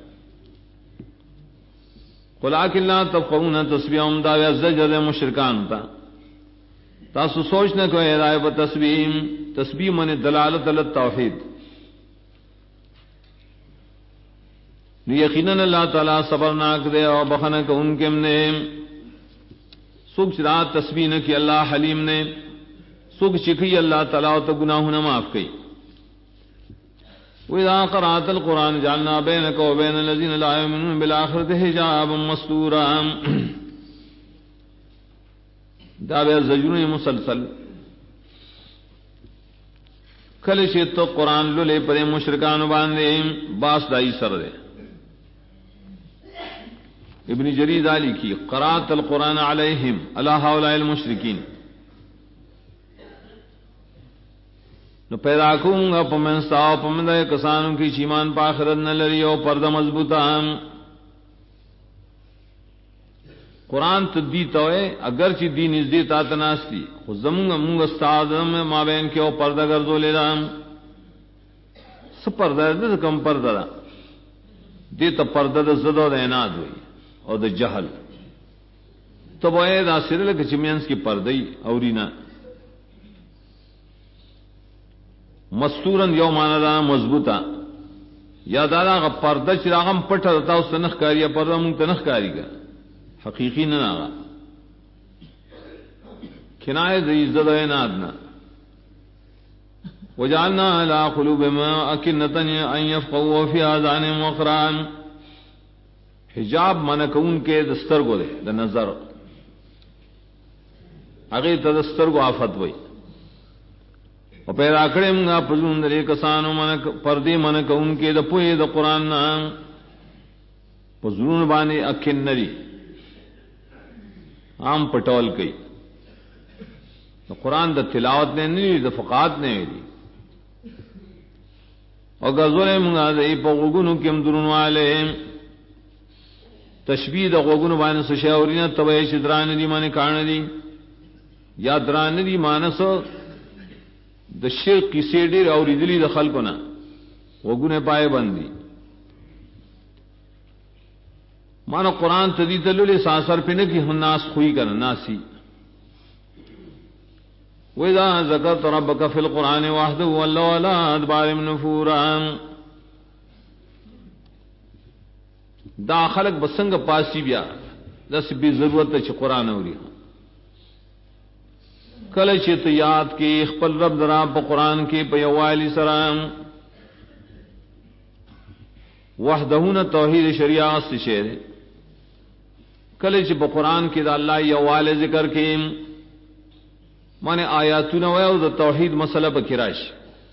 وَلَٰكِن لَّا تَفْقَهُونَ تَسْبِيحَهُمْ دا زجر مشرکان تا تاسو سوچ نہ کوئی رائے ب تسبیح من دلالت علی التوحید یقیناً اللہ تعالی صبرناک دے اور بخنک ان کے نے سکھ رات تسبیح نہ کی اللہ حلیم نے سکھ چکی اللہ تعالیٰ تو گناہوں نہ معاف کی وَإِذَا قَرَأْتَ الْقُرْآنَ جَعَلْنَا بَيْنَكَ وَبَيْنَ الَّذِينَ لَا يُؤْمِنُونَ بِالْآخِرَةِ حِجَابًا مَسْتُورًا دا بے زجرون مسلسل کلشی تو قرآن للے پر مشرکان باندے باس دائی سر دے ابن جریر علی کی قرات القرآن علیہم علی ہؤلاء المشرکین نو پیدا کوں گا پمن ساو پمن دے کسانوں کی چیمان پاخرت نہ لری او پردہ مضبوطہ قرآن تدی توئے اگر چی دین ازدی تاتناستی خود زمونگا مونگا استادم مابین کے او پردہ گردو لے رہا سب پردہ دے کم پردہ دا دیتا پردہ دا زدو دا اناد ہوئی اور د جہل تب اے دا سرل کے چمینس کی پردئی اورینا مستورن یو مانا دا مضبوطا یا دادا غ پردہ چراغم پٹھا رتا اس تنخ کاری پردہ مونگ تنخ کاری کا حقیقی نہ آغا کنائے دی عزت و انادنا وجعلنا على قلوبهم أكنة أن يفقهوا وفي آذانهم وقرا حجاب من کون کے دستر کو دے دا نظر اگے تدستر کو آفت ہوئی اور پیدا کرے منگا پزون درے کسانو من پردے من کون کے دا پوئے دا قرآن نام پزون بانے اکن نری عام پٹول کئی دا قرآن دا تلاوت نے نہیں دا فقات نے دی اور گزورے منگا دا ای پا غگونو کم درون والے تشبیہ د غوګونو باندې سو شاورینه تبه چې دران دي باندې کان دي یا دران دي مانس د شرک کیسې ډېر اوریدلې د خلکونه غوګونه پای باندې مان قرآن تدی تلل ساسر پنه کی الناس خوئی کر ناسی وَإِذَا ذَكَرْتَ رَبَّكَ فِي الْقُرْآنِ وَحْدَهُ وَلَّوْا عَلَىٰ أَدْبَارِهِمْ نُفُورًا دا خلق بسنگ پاسی بیا دس بھی ضرورت ہے قرآن اوری کل چت یاد کی خپل رب درا په قرآن کې په یوالي سلام وحدهونه توحید شریعت سے شعر کل چې په قرآن کې دا الله یوالي ذکر کې معنی آیاتونه وایو د توحید مسله په کراش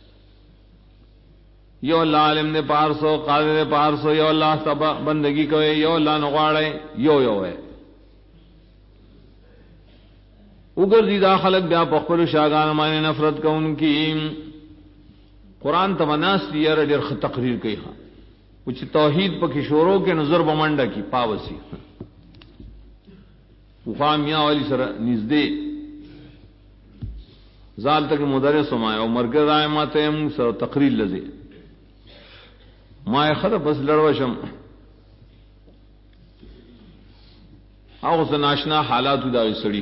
یو اللہ عالم نے پارسو قادر نے پارسو یو اللہ تبا بندگی کوئے یو اللہ نغواڑے یو ہے اگر دیدہ خلق بیا پخبر شاگان مانے نفرت کا ان کی قرآن تمناس دیر ډیر خ تقریر کوي او چې توحید په کې شروع کې نظر بمنډه کی پاوسی وخامیا والی سره نږدې زال تک مدرس ما او مرګ راي ماته هم سره تقریر لذي ما خره بس لړوشم او زناشنا حالات دا سړي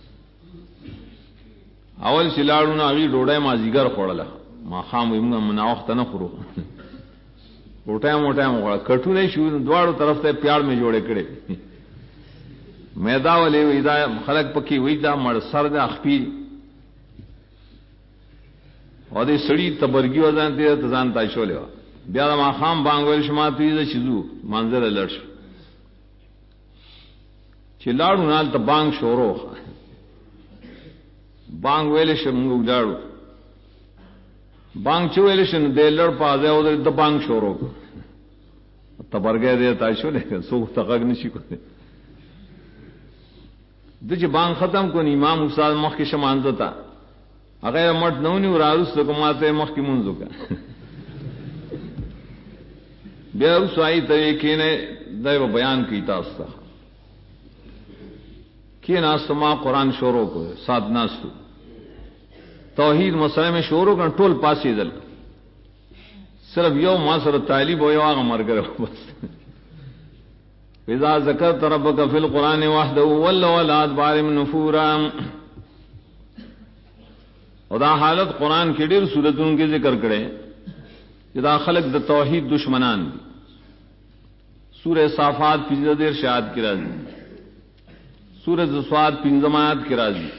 اول سلاړو نه اغي ډوډۍ ما زیګر خوړله ما خام موږ مناوخت نه خورو ټوټه موټه موږ کټونه شو دواړو طرف ته پیاړ می جوړې کړې میدا ولې وې دا خلک پکې وې دا مړ سر د اخپی او دې سړی تبرګي وزن ته ځان تای شولې بیا ما خام بانګول شما ته دې شزو منظر لړ چې لاړو نال ته بانګ شورو بانګ ویل شم لاړو بانګ چې ویل شم د لړ پازه او د بانګ شورو تبرګه دې تای شولې سو تغګ نشي کوته د چې بانګ ختم کو امام استاد مخ کې شمانځه تا هغه مټ نونی وراوس کوماته مخ کې مونږ وکړه بیا وسای ته کې نه دا بیان کی تاسو ته کې ناس ما قرآن شروع کو سات ناس توحید مسئلے میں شروع کر ټول پاسې دل صرف یو ما سره طالب او یو هغه مرګره بس اذا ذکرت ربك في القران وحده ولا ادبار نفورا او دا حالت قرآن کې ډېر سورتونو کې ذکر کړي چې دا خلق د توحید دشمنان دي سورہ صافات 15 ارشاد کې راځي سورہ صاد 15 آیات کې راځي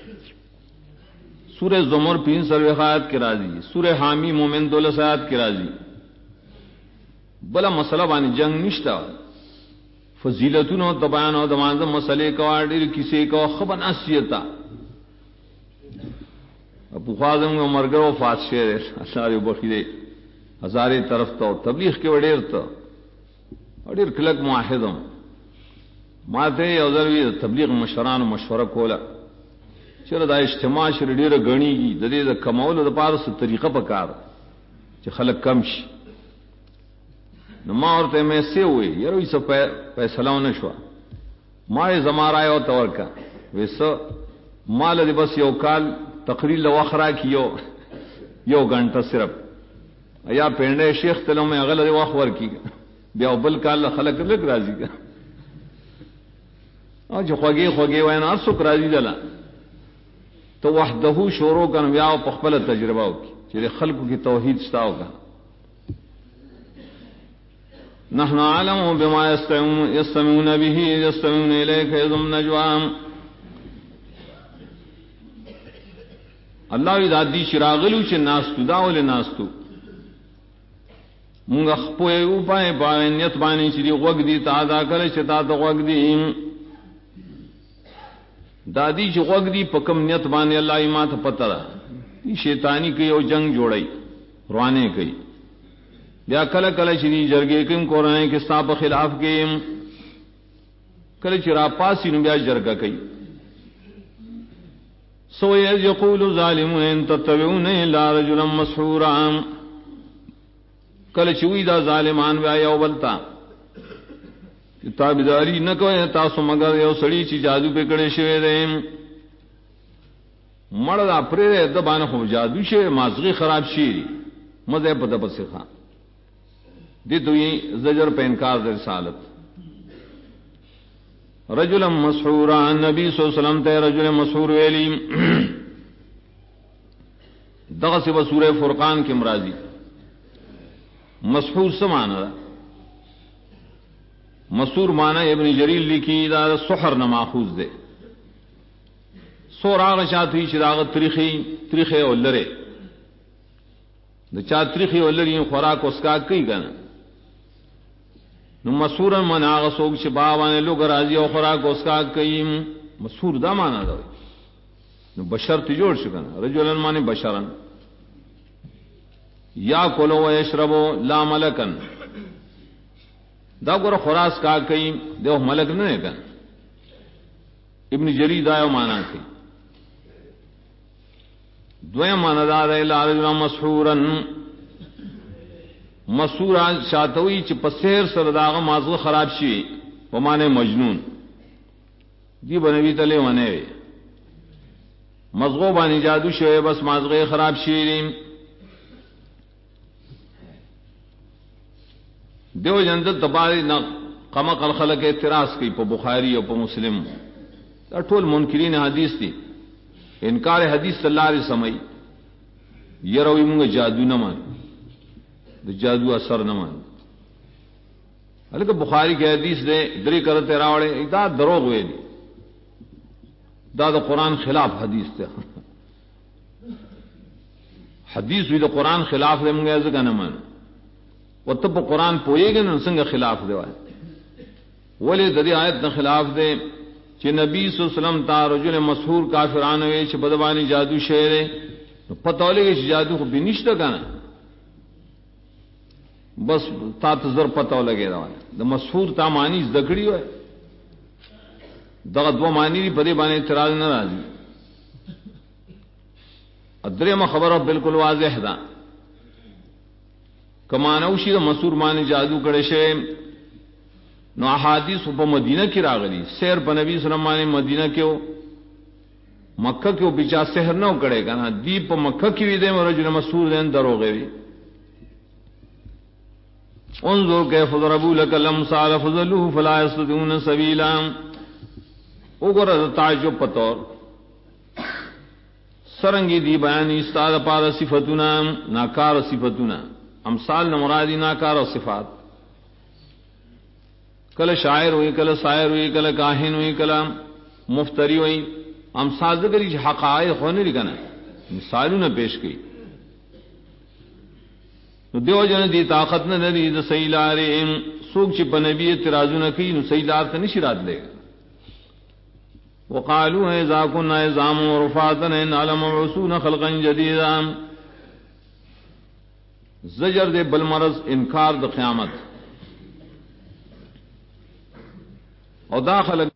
سورہ زمر 15 آیات کې راځي سورہ حامی مومن 12 آیات کې راځي بلا مسله باندې جنگ نشتا فضیلتونو تبان او دمانځه مسلې کا ډېر کیسې کا خبر نصیحت ابو خازم مرګرو فاصشه اشاره بخیره هزارې طرف ته تبلیغ کې وړیر ته ډېر کلک موحدم ماته یو ځل تبلیغ مشرانو مشوره کوله چې دا اجتماع شر ډیره غنیږي د دې د کمولو د پاره څه طریقه پکار چې خلک کم شي نو ما ورته مې سي وې یره یې څه فیصله نه شو ما یې زمارا یو تورکا وېسو مال دې بس یو کال تقریر لو اخرا کیو یو غنټه صرف یا پنده شیخ تلو مې اغل دې واخ ور کی بیا بل کال خلک لګ راځي او جو خوږی خوږی وایي نو څوک راځي دلا تو وحده شروع کن بیا په خپل تجربه وکي چې خلکو کې توحید شتاو کا نحن علم بما يستمعون به يستمعون اليك اذ نجوام الله دې دې شراغلو چې ناستو داول ناستو مونږ خپل یو پای نیت باندې چې وګ دي تا دا کړی چې تا ته وګ دي دادی چې وګ دي په کوم نیت باندې الله یې ماته پته ده شیطانی کې یو جنگ جوړي روانه کوي بیا کله کله چې جرګې کوم قرآن کې صاحب خلاف کې کله چې را پاسې نو بیا جرګه کوي سو یقول ظالمون ان تتبعون الا رجلا مسحورا کله چې وی دا ظالمان بیا یو بلتا تابعداري نه کوي تاسو مگر یو سړی چې جادو په کړي شوی دی مړ دا پرې د باندې خو جادو شي مازغي خراب شي مزه په پسې ښا دي دوی زجر په انکار د رسالت رجل مسحور نبی صلی الله علیه وسلم ته رجل مسحور ویلی دغه څه په سوره فرقان کې مرادي مسحور څه معنی ده مسور معنی ابن جریر لکی دا سحر نه ماخوذ ده سوراغ شاتی چراغ تریخه ولره د چا تریخه ولري خوراک اسکا کوي کنه نو مسور من هغه څوک چې باوانه لوګ راځي او خوراک اسکا کوي مسور دا معنی ده نو بشر ته جوړ شو کنه رجلن معنی بشرن یا کولو و یشربو لا ملکن دا ګور خراس کا کوي دیو ملک نه کن ابن جریر دا یو معنا کوي دویم معنا دا رجل مسحورا مسور شاتوی چې په سحر سره داغه مازغه خراب شي په معنی مجنون دی بنوي تله ونه مزغو باندې جادو شوی بس مازغه خراب شي دیو جند تباری نہ قمق الخلق اعتراض کی په بخاری او په مسلم دا ټول منکرین حدیث دي انکار حدیث صلی الله علیه وسلم یروي موږ جادو نه مان د جادو اثر نه مان الکه بخاری کې حدیث دې درې کرته راوړې دا دروغ ویل دا د قران خلاف حدیث ته حدیث وی د قران خلاف دې موږ ځکه نه مان وته په قران پوېږي نو څنګه خلاف دی وای ولې د دې آیت نه خلاف دی چې نبی صلی الله علیه وسلم تا رجل مسحور کافرانه وي چې بدبانی جادو شعر نو پته ولګي چې جادو خو بنشته کنه بس تا ته زر پته ولګي دا د مسحور تا معنی ذکړی وای دغه دوه معنی په دې باندې اعتراض نه راځي ادرېما خبره بالکل واضح ده کمانوشی د مسور معنی جادو کړي شه نو احادیث په مدینه کې راغلي سیر په نبی صلی الله علیه وسلم مدینه کې مکه کې بچا سحر نه کړي کنه دی په مکه کې وي د رجل مسور دین دروغه وي انظر كيف ضربوا لك الامثال فضلوا فلا يستطيعون سبيلا وګوره تعجب پتور سرنګي دی بیان استاد پار صفاتنا ناکار صفاتنا امثال نہ مرادی ناکار و صفات کل شاعر ہوئی کل شاعر ہوئی کل کاہن ہوئی کل مفتری ہوئی امثال ذکر حقائق ہونے لکھنا مثالوں نے پیش کی نو دیو جن دی طاقت نہ دی د صحیح لارې سوق چې په نبی اعتراض نه کوي نو صحیح لار ته نشی رات لے وقالوا اذا كنا عظاما ورفاتا نعلم عصون خلقا جديدا زجر دے بل مرض انکار د قیامت او داخل